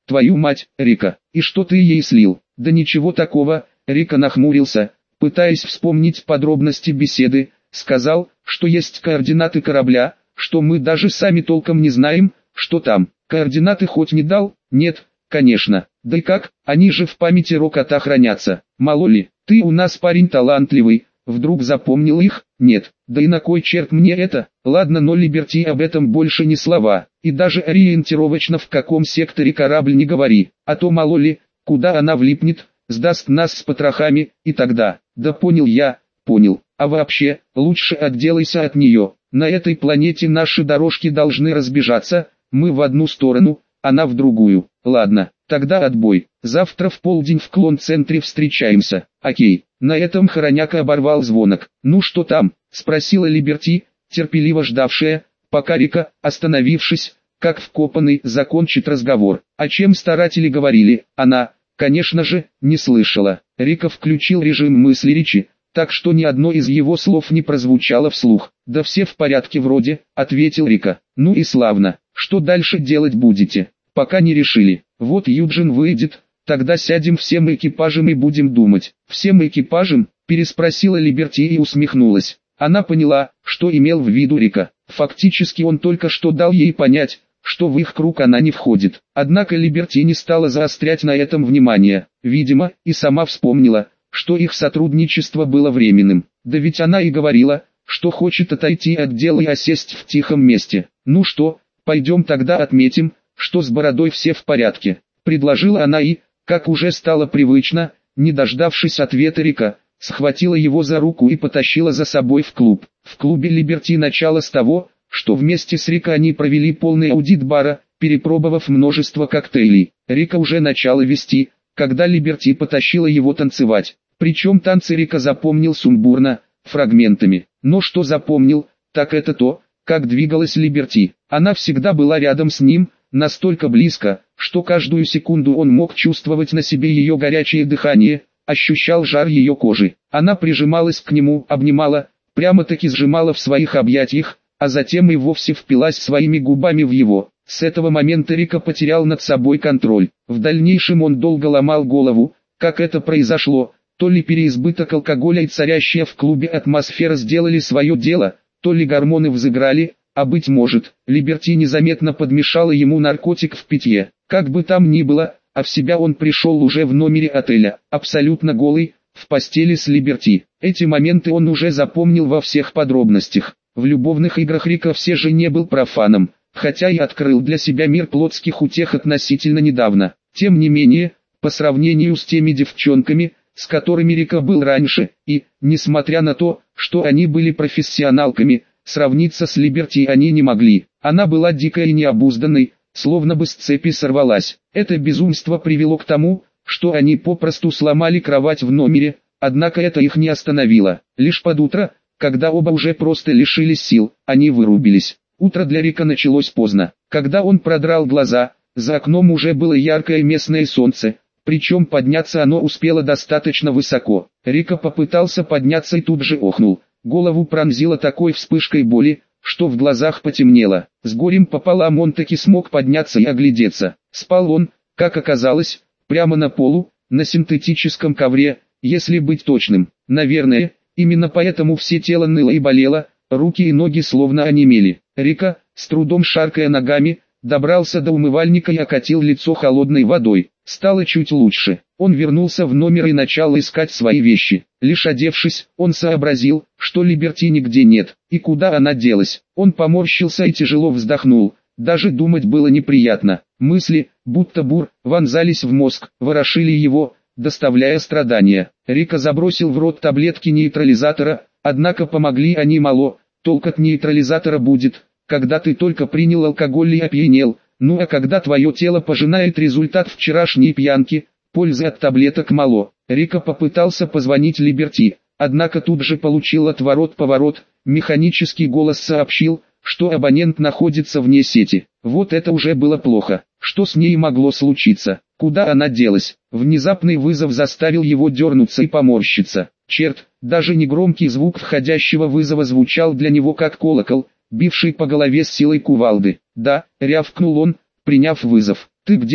Твою мать, Рика, и что ты ей слил? Да ничего такого. Рика нахмурился, пытаясь вспомнить подробности беседы, сказал, что есть координаты корабля, что мы даже сами толком не знаем, что там. Координаты хоть не дал? Нет, конечно. Да и как, они же в памяти Рокота хранятся. Мало ли, ты у нас парень талантливый, вдруг запомнил их? Нет. Да и на кой черт мне это? Ладно, но Либерти об этом больше ни слова. И даже ориентировочно в каком секторе корабль не говори, а то мало ли, куда она влипнет, сдаст нас с потрохами, и тогда. Да понял я, понял. А вообще, лучше отделайся от нее. На этой планете наши дорожки должны разбежаться, мы в одну сторону, она в другую. Ладно, тогда отбой. Завтра в полдень в клон-центре встречаемся. Окей. На этом Хороняка оборвал звонок. «Ну что там?» — спросила Либерти, терпеливо ждавшая, пока Рика, остановившись, как вкопанный, закончит разговор. О чем старатели говорили, она, конечно же, не слышала. Рика включил режим мысли речи, так что ни одно из его слов не прозвучало вслух. «Да все в порядке вроде», — ответил Рика. «Ну и славно. Что дальше делать будете?» «Пока не решили. Вот Юджин выйдет, тогда сядем всем экипажем и будем думать». «Всем экипажем?» — переспросила Либерти и усмехнулась. Она поняла, что имел в виду Рика. Фактически он только что дал ей понять, что в их круг она не входит. Однако Либерти не стала заострять на этом внимание. Видимо, и сама вспомнила, что их сотрудничество было временным. Да ведь она и говорила, что хочет отойти от дела и осесть в тихом месте. «Ну что, пойдем тогда отметим, что с бородой все в порядке», — предложила она и, как уже стало привычно, не дождавшись ответа Рика, схватила его за руку и потащила за собой в клуб. В клубе Либерти начало с того, что вместе с Рика они провели полный аудит бара, перепробовав множество коктейлей. Рика уже начала вести, когда Либерти потащила его танцевать. Причем танцы Рика запомнил сумбурно, фрагментами. Но что запомнил, так это то, как двигалась Либерти. Она всегда была рядом с ним, настолько близко, что каждую секунду он мог чувствовать на себе ее горячее дыхание, ощущал жар ее кожи. Она прижималась к нему, обнимала, прямо-таки сжимала в своих объятиях, а затем и вовсе впилась своими губами в его. С этого момента Рика потерял над собой контроль. В дальнейшем он долго ломал голову, как это произошло. То ли переизбыток алкоголя и царящая в клубе атмосфера сделали свое дело, то ли гормоны взыграли, а быть может, Либерти незаметно подмешала ему наркотик в питье. Как бы там ни было, а в себя он пришел уже в номере отеля, абсолютно голый, в постели с Либерти. Эти моменты он уже запомнил во всех подробностях. В любовных играх Рика все же не был профаном, хотя и открыл для себя мир плотских утех относительно недавно. Тем не менее, по сравнению с теми девчонками, с которыми Рика был раньше, и, несмотря на то, что они были профессионалками, сравниться с Либерти они не могли. Она была дикой и необузданной, словно бы с цепи сорвалась. Это безумство привело к тому, что они попросту сломали кровать в номере, однако это их не остановило. Лишь под утро, когда оба уже просто лишились сил, они вырубились. Утро для Рика началось поздно. Когда он продрал глаза, за окном уже было яркое местное солнце. Причем подняться оно успело достаточно высоко. Рика попытался подняться и тут же охнул. Голову пронзило такой вспышкой боли, что в глазах потемнело. С горем пополам он таки смог подняться и оглядеться. Спал он, как оказалось, прямо на полу, на синтетическом ковре, если быть точным. Наверное, именно поэтому все тело ныло и болело, руки и ноги словно онемели. Рика, с трудом шаркая ногами, добрался до умывальника и окатил лицо холодной водой. Стало чуть лучше. Он вернулся в номер и начал искать свои вещи. Лишь одевшись, он сообразил, что Либерти нигде нет, и куда она делась. Он поморщился и тяжело вздохнул. Даже думать было неприятно. Мысли, будто бур, вонзались в мозг, ворошили его, доставляя страдания. Рика забросил в рот таблетки нейтрализатора, однако помогли они мало. Толк от нейтрализатора будет, когда ты только принял алкоголь и опьянел. Ну а когда твое тело пожинает результат вчерашней пьянки, пользы от таблеток мало. Рика попытался позвонить Либерти, однако тут же получил отворот-поворот. Механический голос сообщил, что абонент находится вне сети. Вот это уже было плохо. Что с ней могло случиться? Куда она делась? Внезапный вызов заставил его дернуться и поморщиться. Черт, даже негромкий звук входящего вызова звучал для него как колокол, бивший по голове с силой кувалды. «Да», — рявкнул он, приняв вызов. «Ты где там?»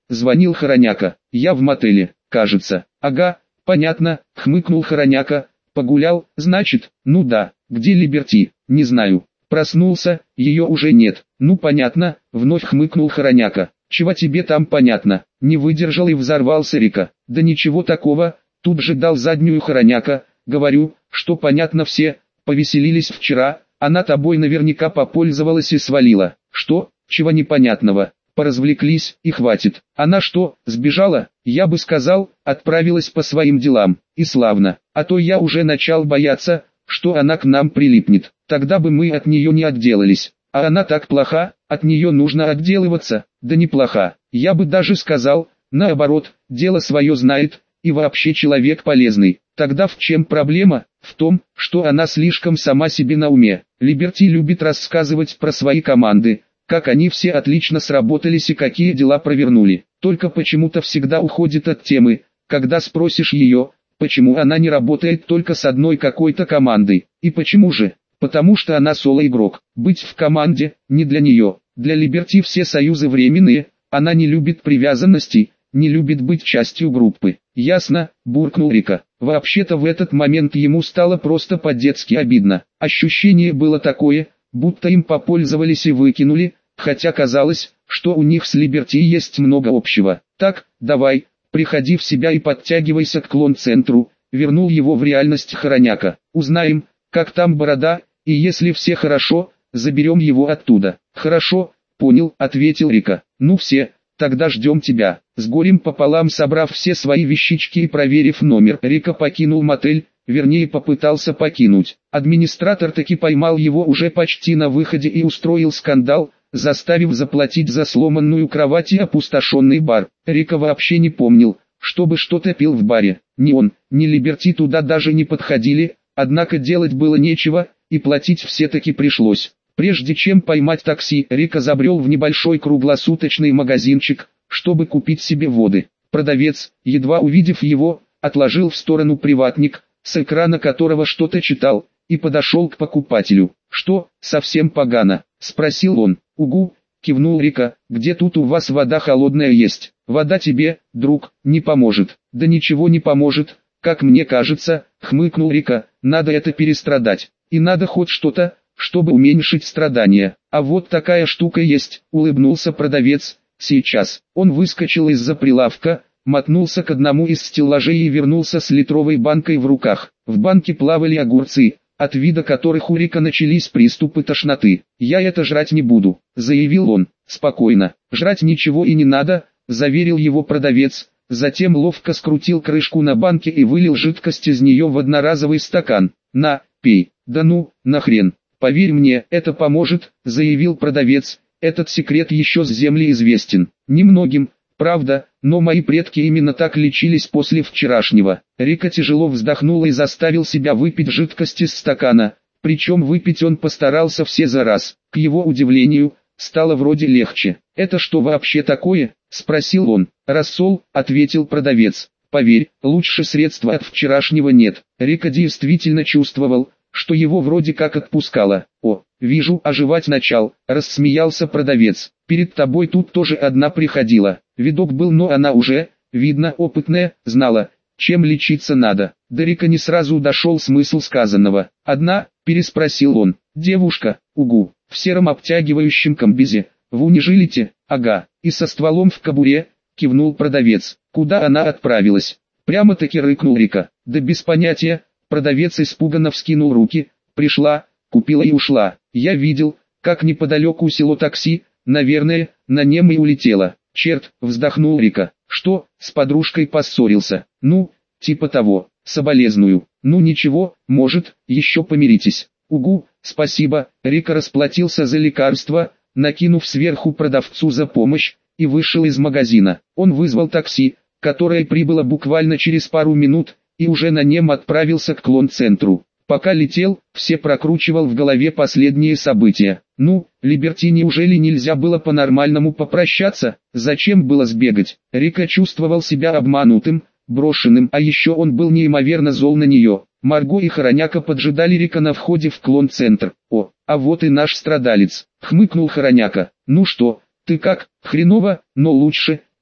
Звонил Хороняка. Я в мотеле, кажется. Ага, понятно, хмыкнул Хороняка. Погулял, значит? Ну да. Где Либерти? Не знаю. Проснулся, ее уже нет. Ну понятно, вновь хмыкнул Хороняка. Чего тебе там понятно? Не выдержал и взорвался Рика. Да ничего такого, тут же дал заднюю Хороняка. Говорю, что понятно все, повеселились вчера, она тобой наверняка попользовалась и свалила. Что? Чего непонятного? Поразвлеклись, и хватит. Она что, сбежала? Я бы сказал, отправилась по своим делам. И славно. А то я уже начал бояться, что она к нам прилипнет. Тогда бы мы от нее не отделались. А она так плоха, от нее нужно отделываться. Да неплоха. Я бы даже сказал, наоборот, дело свое знает, и вообще человек полезный. Тогда в чем проблема? В том, что она слишком сама себе на уме. Либерти любит рассказывать про свои команды, как они все отлично сработались и какие дела провернули. Только почему-то всегда уходит от темы, когда спросишь ее, почему она не работает только с одной какой-то командой. И почему же? Потому что она соло-игрок. Быть в команде не для нее. Для Либерти все союзы временные, она не любит привязанностей, не любит быть частью группы. Ясно, буркнул Рика. Вообще-то в этот момент ему стало просто по-детски обидно. Ощущение было такое, будто им попользовались и выкинули, хотя казалось, что у них с Либерти есть много общего. Так, давай, приходи в себя и подтягивайся к клон-центру, вернул его в реальность Хороняка. Узнаем, как там Борода, и если все хорошо, заберем его оттуда. Хорошо, понял, ответил Рика. Ну все, тогда ждем тебя. С горем пополам собрав все свои вещички и проверив номер, Рика покинул мотель, вернее попытался покинуть. Администратор таки поймал его уже почти на выходе и устроил скандал, заставив заплатить за сломанную кровать и опустошенный бар. Рика вообще не помнил, чтобы что-то пил в баре. Ни он, ни Либерти туда даже не подходили, однако делать было нечего, и платить все-таки пришлось. Прежде чем поймать такси, Рика забрел в небольшой круглосуточный магазинчик, чтобы купить себе воды. Продавец, едва увидев его, отложил в сторону приватник, с экрана которого что-то читал, и подошел к покупателю. «Что, совсем погано?» – спросил он. «Угу», – кивнул Рика, – «где тут у вас вода холодная есть? Вода тебе, друг, не поможет». «Да ничего не поможет, как мне кажется», – хмыкнул Рика, – «надо это перестрадать. И надо хоть что-то, чтобы уменьшить страдания. А вот такая штука есть», – улыбнулся продавец. «Сейчас». Он выскочил из-за прилавка, мотнулся к одному из стеллажей и вернулся с литровой банкой в руках. В банке плавали огурцы, от вида которых у Рика начались приступы тошноты. «Я это жрать не буду», – заявил он. «Спокойно, жрать ничего и не надо», – заверил его продавец. Затем ловко скрутил крышку на банке и вылил жидкость из нее в одноразовый стакан. «На, пей». «Да ну, нахрен. Поверь мне, это поможет», – заявил продавец. «Этот секрет еще с земли известен. Немногим, правда, но мои предки именно так лечились после вчерашнего». Рика тяжело вздохнул и заставил себя выпить жидкость из стакана, причем выпить он постарался все за раз. К его удивлению, стало вроде легче. «Это что вообще такое?» – спросил он. «Рассол», – ответил продавец. «Поверь, лучше средства от вчерашнего нет». Рика действительно чувствовал, что его вроде как отпускало. «О, вижу, оживать начал», – рассмеялся продавец. «Перед тобой тут тоже одна приходила. Видок был, но она уже, видно, опытная, знала, чем лечиться надо». До Рика не сразу дошел смысл сказанного. «Одна?» – переспросил он. «Девушка, угу, в сером обтягивающем комбезе, в унижилете, ага, и со стволом в кобуре», – кивнул продавец. «Куда она отправилась?» Прямо-таки рыкнул Рика. «Да без понятия». Продавец испуганно вскинул руки. «Пришла, купила и ушла. Я видел, как неподалеку село такси, наверное, на нем и улетела». «Черт», вздохнул Рика. «Что, с подружкой поссорился?» «Ну, типа того, соболезную». «Ну ничего, может, еще помиритесь». «Угу, спасибо». Рика расплатился за лекарство, накинув сверху продавцу за помощь, и вышел из магазина. Он вызвал такси, которое прибыло буквально через пару минут, и уже на нем отправился к клон-центру. Пока летел, все прокручивал в голове последние события. Ну, Либерти, неужели нельзя было по-нормальному попрощаться? Зачем было сбегать? Рика чувствовал себя обманутым, брошенным, а еще он был неимоверно зол на нее. Марго и Хороняка поджидали Рика на входе в клон-центр. «О, а вот и наш страдалец», — хмыкнул Хороняка. «Ну что, ты как? Хреново, но лучше»,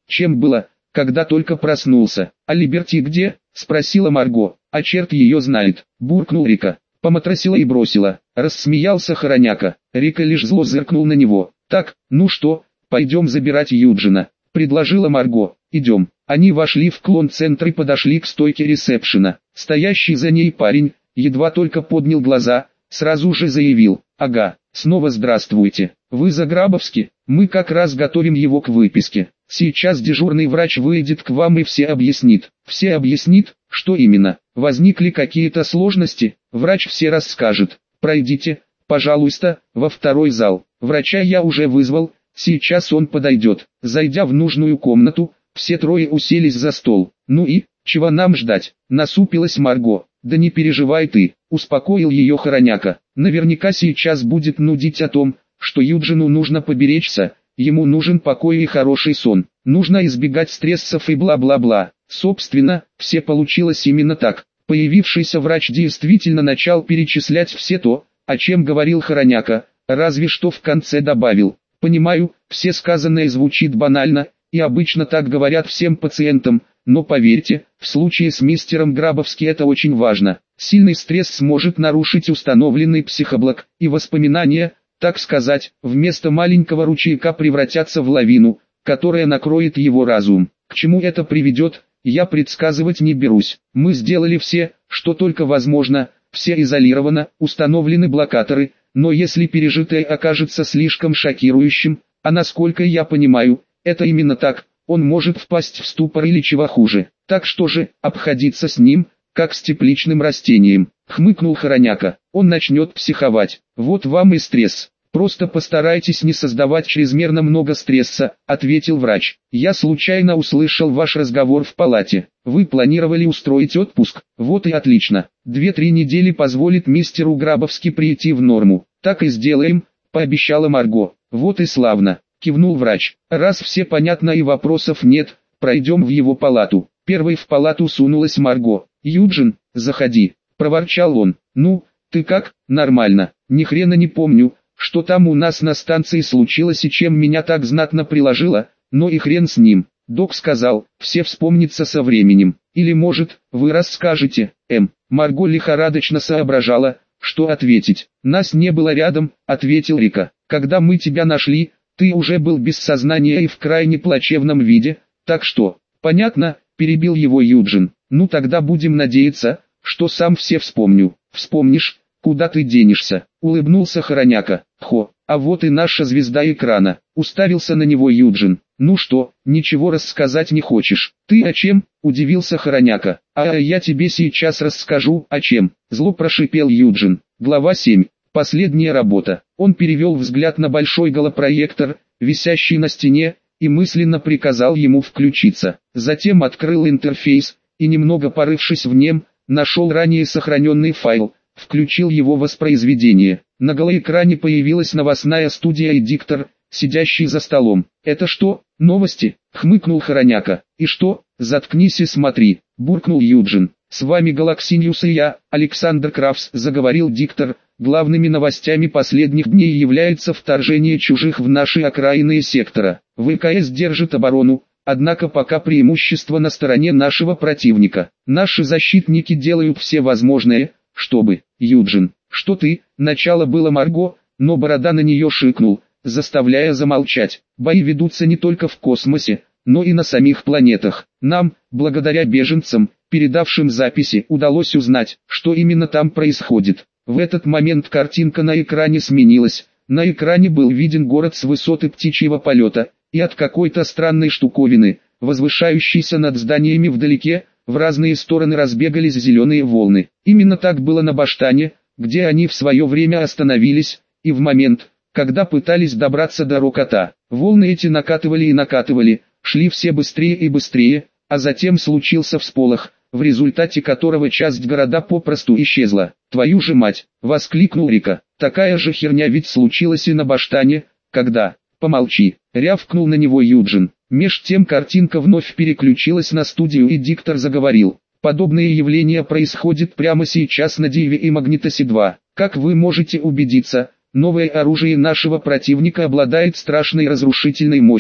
чем было, когда только проснулся. «А Либерти где?» — спросила Марго. «А черт ее знает», — буркнул Рика. Поматросила и бросила. Рассмеялся Хороняка. Рика лишь зло зыркнул на него. «Так, ну что, пойдем забирать Юджина», — предложила Марго. «Идем». Они вошли в клон-центр и подошли к стойке ресепшена. Стоящий за ней парень, едва только поднял глаза, сразу же заявил: «Ага, снова здравствуйте. Вы за Грабовски? Мы как раз готовим его к выписке. Сейчас дежурный врач выйдет к вам и все объяснит». «Все объяснит? Что именно? Возникли какие-то сложности?» «Врач все расскажет. Пройдите, пожалуйста, во второй зал. Врача я уже вызвал, сейчас он подойдет». Зайдя в нужную комнату, все трое уселись за стол. «Ну и, чего нам ждать?» — насупилась Марго. «Да не переживай ты», — успокоил ее Хороняка. «Наверняка сейчас будет нудить о том, что Юджину нужно поберечься, ему нужен покой и хороший сон, нужно избегать стрессов и бла-бла-бла». Собственно, все получилось именно так. Появившийся врач действительно начал перечислять все то, о чем говорил Хороняка, разве что в конце добавил: «Понимаю, все сказанное звучит банально, и обычно так говорят всем пациентам, но поверьте, в случае с мистером Грабовски это очень важно. Сильный стресс сможет нарушить установленный психоблок, и воспоминания, так сказать, вместо маленького ручейка превратятся в лавину, которая накроет его разум. К чему это приведет, я предсказывать не берусь. Мы сделали все, что только возможно, все изолировано, установлены блокаторы, но если пережитое окажется слишком шокирующим, а насколько я понимаю, это именно так, он может впасть в ступор или чего хуже. Так что же, обходиться с ним, как с тепличным растением?» — хмыкнул Хороняка. «Он начнет психовать. Вот вам и стресс. Просто постарайтесь не создавать чрезмерно много стресса», — ответил врач. «Я случайно услышал ваш разговор в палате. Вы планировали устроить отпуск? Вот и отлично. Две-три недели позволит мистеру Грабовски прийти в норму. Так и сделаем», — пообещала Марго. «Вот и славно», — кивнул врач. «Раз все понятно и вопросов нет, пройдем в его палату». Первой в палату сунулась Марго. «Юджин, заходи», — проворчал он. «Ну, ты как?» «Нормально. Ни хрена не помню, что там у нас на станции случилось и чем меня так знатно приложило, но и хрен с ним». Док сказал: «Все вспомнится со временем. Или может, вы расскажете?» М. Марго лихорадочно соображала, что ответить. «Нас не было рядом», — ответил Рика. «Когда мы тебя нашли, ты уже был без сознания и в крайне плачевном виде, так что...» «Понятно», — перебил его Юджин. «Ну тогда будем надеяться, что сам все вспомню». «Вспомнишь, куда ты денешься?» — улыбнулся Хороняка. «Хо, а вот и наша звезда экрана», — уставился на него Юджин. «Ну что, ничего рассказать не хочешь?» «Ты о чем?» — удивился Хороняка. «А я тебе сейчас расскажу, о чем», — зло прошипел Юджин. Глава семь. Последняя работа. Он перевел взгляд на большой голопроектор, висящий на стене, и мысленно приказал ему включиться. Затем открыл интерфейс, и немного порывшись в нем, нашел ранее сохраненный файл, включил его воспроизведение. На голоэкране появилась новостная студия и диктор, сидящий за столом. «Это что, новости?» — хмыкнул Хороняка. «И что? Заткнись и смотри», — буркнул Юджин. «С вами Galaxy News и я, Александр Крафс», — заговорил диктор. «Главными новостями последних дней является вторжение чужих в наши окраинные сектора. ВКС держит оборону, однако пока преимущество на стороне нашего противника. Наши защитники делают все возможное, чтобы...» «Юджин, что ты?» — начало было Марго, но Борода на нее шикнул, заставляя замолчать. «Бои ведутся не только в космосе, но и на самих планетах. Нам, благодаря беженцам, передавшим записи, удалось узнать, что именно там происходит». В этот момент картинка на экране сменилась. На экране был виден город с высоты птичьего полета, и от какой-то странной штуковины, возвышающейся над зданиями вдалеке, в разные стороны разбегались зеленые волны. Именно так было на Баштане, где они в свое время остановились, и в момент, когда пытались добраться до Рокота. Волны эти накатывали и накатывали, шли все быстрее и быстрее, а затем случился всполох, в результате которого часть города попросту исчезла. «Твою же мать!» — воскликнул Рика. «Такая же херня ведь случилась и на Баштане, когда...» «Помолчи!» — рявкнул на него Юджин. Меж тем картинка вновь переключилась на студию и диктор заговорил. «Подобные явления происходят прямо сейчас на Диве и Магнитосе два. Как вы можете убедиться, новое оружие нашего противника обладает страшной разрушительной мощью.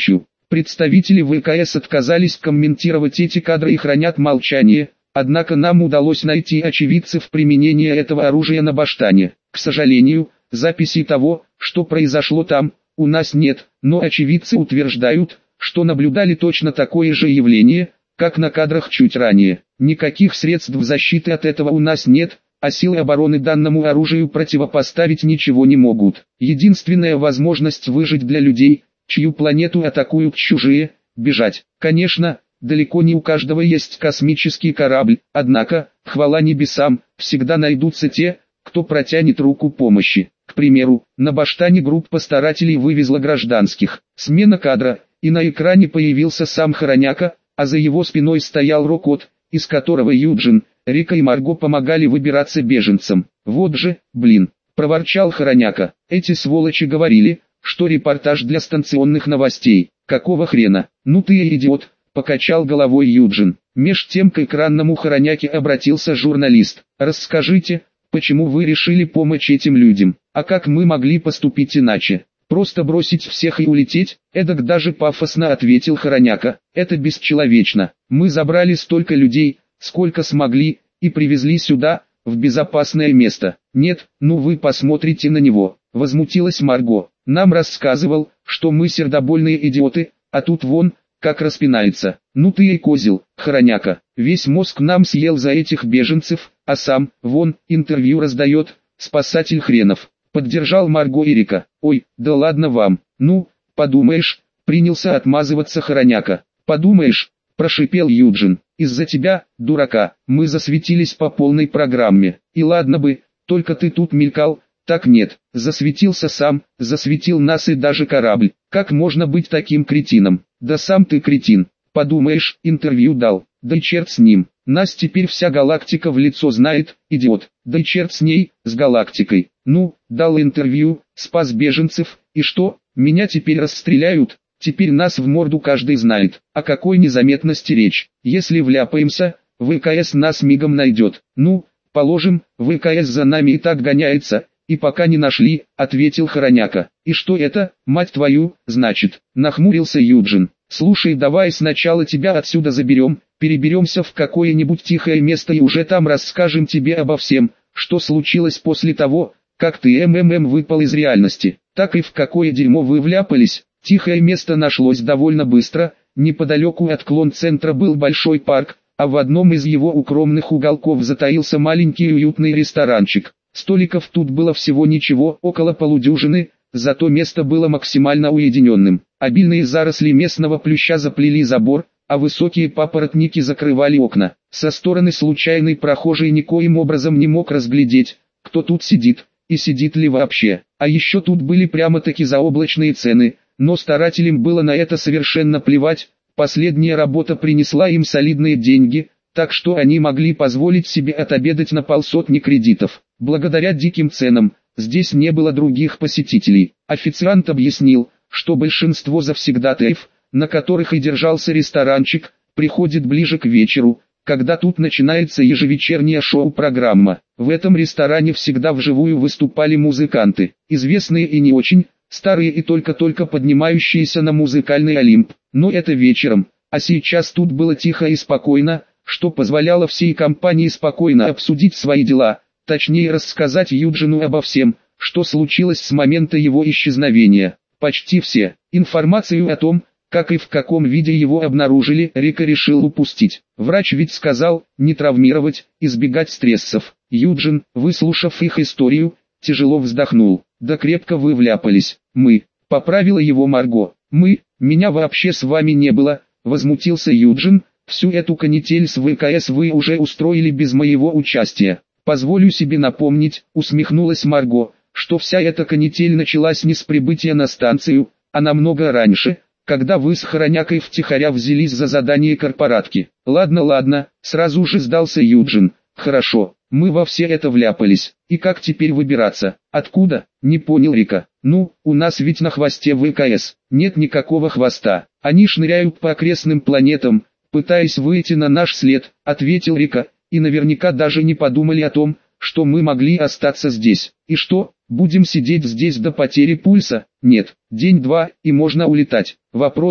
Представители ВКС отказались комментировать эти кадры и хранят молчание, однако нам удалось найти очевидцев применения этого оружия на Баштане. К сожалению, записей того, что произошло там, у нас нет, но очевидцы утверждают, что наблюдали точно такое же явление, как на кадрах чуть ранее. Никаких средств защиты от этого у нас нет, а силы обороны данному оружию противопоставить ничего не могут. Единственная возможность выжить для людей, чью планету атакуют чужие, бежать. Конечно, далеко не у каждого есть космический корабль, однако, хвала небесам, всегда найдутся те, кто протянет руку помощи. К примеру, на Баштане группа старателей вывезла гражданских. Смена кадра, и на экране появился сам Хороняка, а за его спиной стоял Рокот, из которого Юджин, Рика и Марго помогали выбираться беженцам. Вот же, блин, проворчал Хороняка. Эти сволочи говорили, что репортаж для станционных новостей. Какого хрена? Ну ты идиот, покачал головой Юджин. Меж тем к экранному Хороняке обратился журналист. Расскажите, почему вы решили помочь этим людям? А как мы могли поступить иначе? Просто бросить всех и улететь? Эдак даже пафосно ответил Хороняка. Это бесчеловечно. Мы забрали столько людей, сколько смогли, и привезли сюда, в безопасное место. Нет, ну вы посмотрите на него. Возмутилась Марго. Нам рассказывал, что мы сердобольные идиоты, а тут вон, как распинается. Ну ты и козел, Хороняка. Весь мозг нам съел за этих беженцев, а сам, вон, интервью раздает, спасатель хренов. Поддержал Марго и Рика. Ой, да ладно вам. Ну, подумаешь, принялся отмазываться Хороняка. Подумаешь, прошипел Юджин. Из-за тебя, дурака, мы засветились по полной программе. И ладно бы, только ты тут мелькал. Так нет, засветился сам, засветил нас и даже корабль. Как можно быть таким кретином? Да сам ты кретин. Подумаешь, интервью дал. Да и черт с ним. Нас теперь вся галактика в лицо знает, идиот. Да и черт с ней, с галактикой. Ну, дал интервью, спас беженцев, и что, меня теперь расстреляют? Теперь нас в морду каждый знает. О какой незаметности речь? Если вляпаемся, ВКС нас мигом найдет. Ну, положим, ВКС за нами и так гоняется, и пока не нашли, ответил Хороняка. И что это, мать твою, значит? Нахмурился Юджин. Слушай, давай сначала тебя отсюда заберем, переберемся в какое-нибудь тихое место и уже там расскажем тебе обо всем, что случилось после того, как ты МММ выпал из реальности. Так и в какое дерьмо вы вляпались. Тихое место нашлось довольно быстро, неподалеку от клон-центра был большой парк, а в одном из его укромных уголков затаился маленький уютный ресторанчик. Столиков тут было всего ничего, около полудюжины, зато место было максимально уединенным. Обильные заросли местного плюща заплели забор, а высокие папоротники закрывали окна. Со стороны случайный прохожий никоим образом не мог разглядеть, кто тут сидит, и сидит ли вообще. А еще тут были прямо-таки заоблачные цены, но старателям было на это совершенно плевать, последняя работа принесла им солидные деньги, так что они могли позволить себе отобедать на полсотни кредитов. Благодаря диким ценам, здесь не было других посетителей. Официант объяснил, что большинство завсегдатаев, на которых и держался ресторанчик, приходит ближе к вечеру, когда тут начинается ежевечерняя шоу-программа. В этом ресторане всегда вживую выступали музыканты, известные и не очень, старые и только-только поднимающиеся на музыкальный Олимп. Но это вечером, а сейчас тут было тихо и спокойно, что позволяло всей компании спокойно обсудить свои дела, точнее рассказать Юджину обо всем, что случилось с момента его исчезновения. Почти все. Информацию о том, как и в каком виде его обнаружили, Рика решил упустить. Врач ведь сказал, не травмировать, избегать стрессов. Юджин, выслушав их историю, тяжело вздохнул. Да крепко вы вляпались. Мы. Поправила его Марго. Мы, меня вообще с вами не было, возмутился Юджин. Всю эту канитель с ВКС вы уже устроили без моего участия. Позволю себе напомнить, усмехнулась Марго, что вся эта канитель началась не с прибытия на станцию, а намного раньше, когда вы с Хоронякой втихаря взялись за задание корпоратки. Ладно, ладно, сразу же сдался Юджин. Хорошо, мы во все это вляпались. И как теперь выбираться? Откуда? Не понял Рика. Ну, у нас ведь на хвосте ВКС. Нет никакого хвоста. Они шныряют по окрестным планетам, пытаясь выйти на наш след, ответил Рика, и наверняка даже не подумали о том, что мы могли остаться здесь. И что, будем сидеть здесь до потери пульса? Нет, день-два, и можно улетать. Вопрос,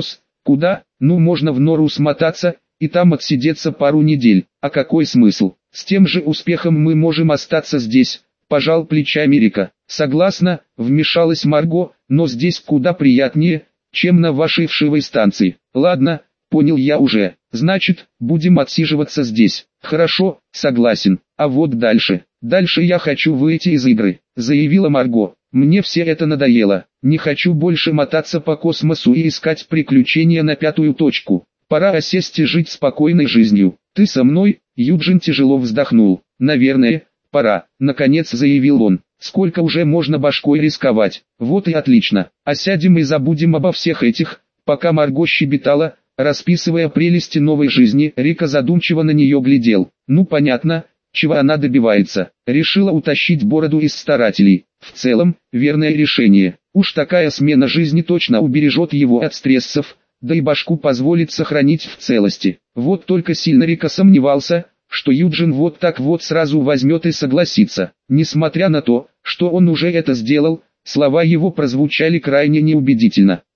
Куда? Ну можно в нору смотаться, и там отсидеться пару недель. А какой смысл? С тем же успехом мы можем остаться здесь, пожал плечами Рика. Согласна, вмешалась Марго, но здесь куда приятнее, чем на вашей вшивой станции. Ладно, понял я уже. Значит, будем отсиживаться здесь. Хорошо, согласен. А вот дальше. Дальше я хочу выйти из игры, заявила Марго. Мне все это надоело. Не хочу больше мотаться по космосу и искать приключения на пятую точку. Пора осесть и жить спокойной жизнью. Ты со мной? Юджин тяжело вздохнул. Наверное, пора, наконец заявил он. Сколько уже можно башкой рисковать? Вот и отлично. А сядем и забудем обо всех этих, пока Марго щебетала, расписывая прелести новой жизни. Рика задумчиво на нее глядел. Ну понятно, чего она добивается. Решила утащить бороду из старателей. В целом, верное решение. Уж такая смена жизни точно убережет его от стрессов, да и башку позволит сохранить в целости. Вот только сильно Рика сомневался, что Юджин вот так вот сразу возьмет и согласится. Несмотря на то, что он уже это сделал, слова его прозвучали крайне неубедительно.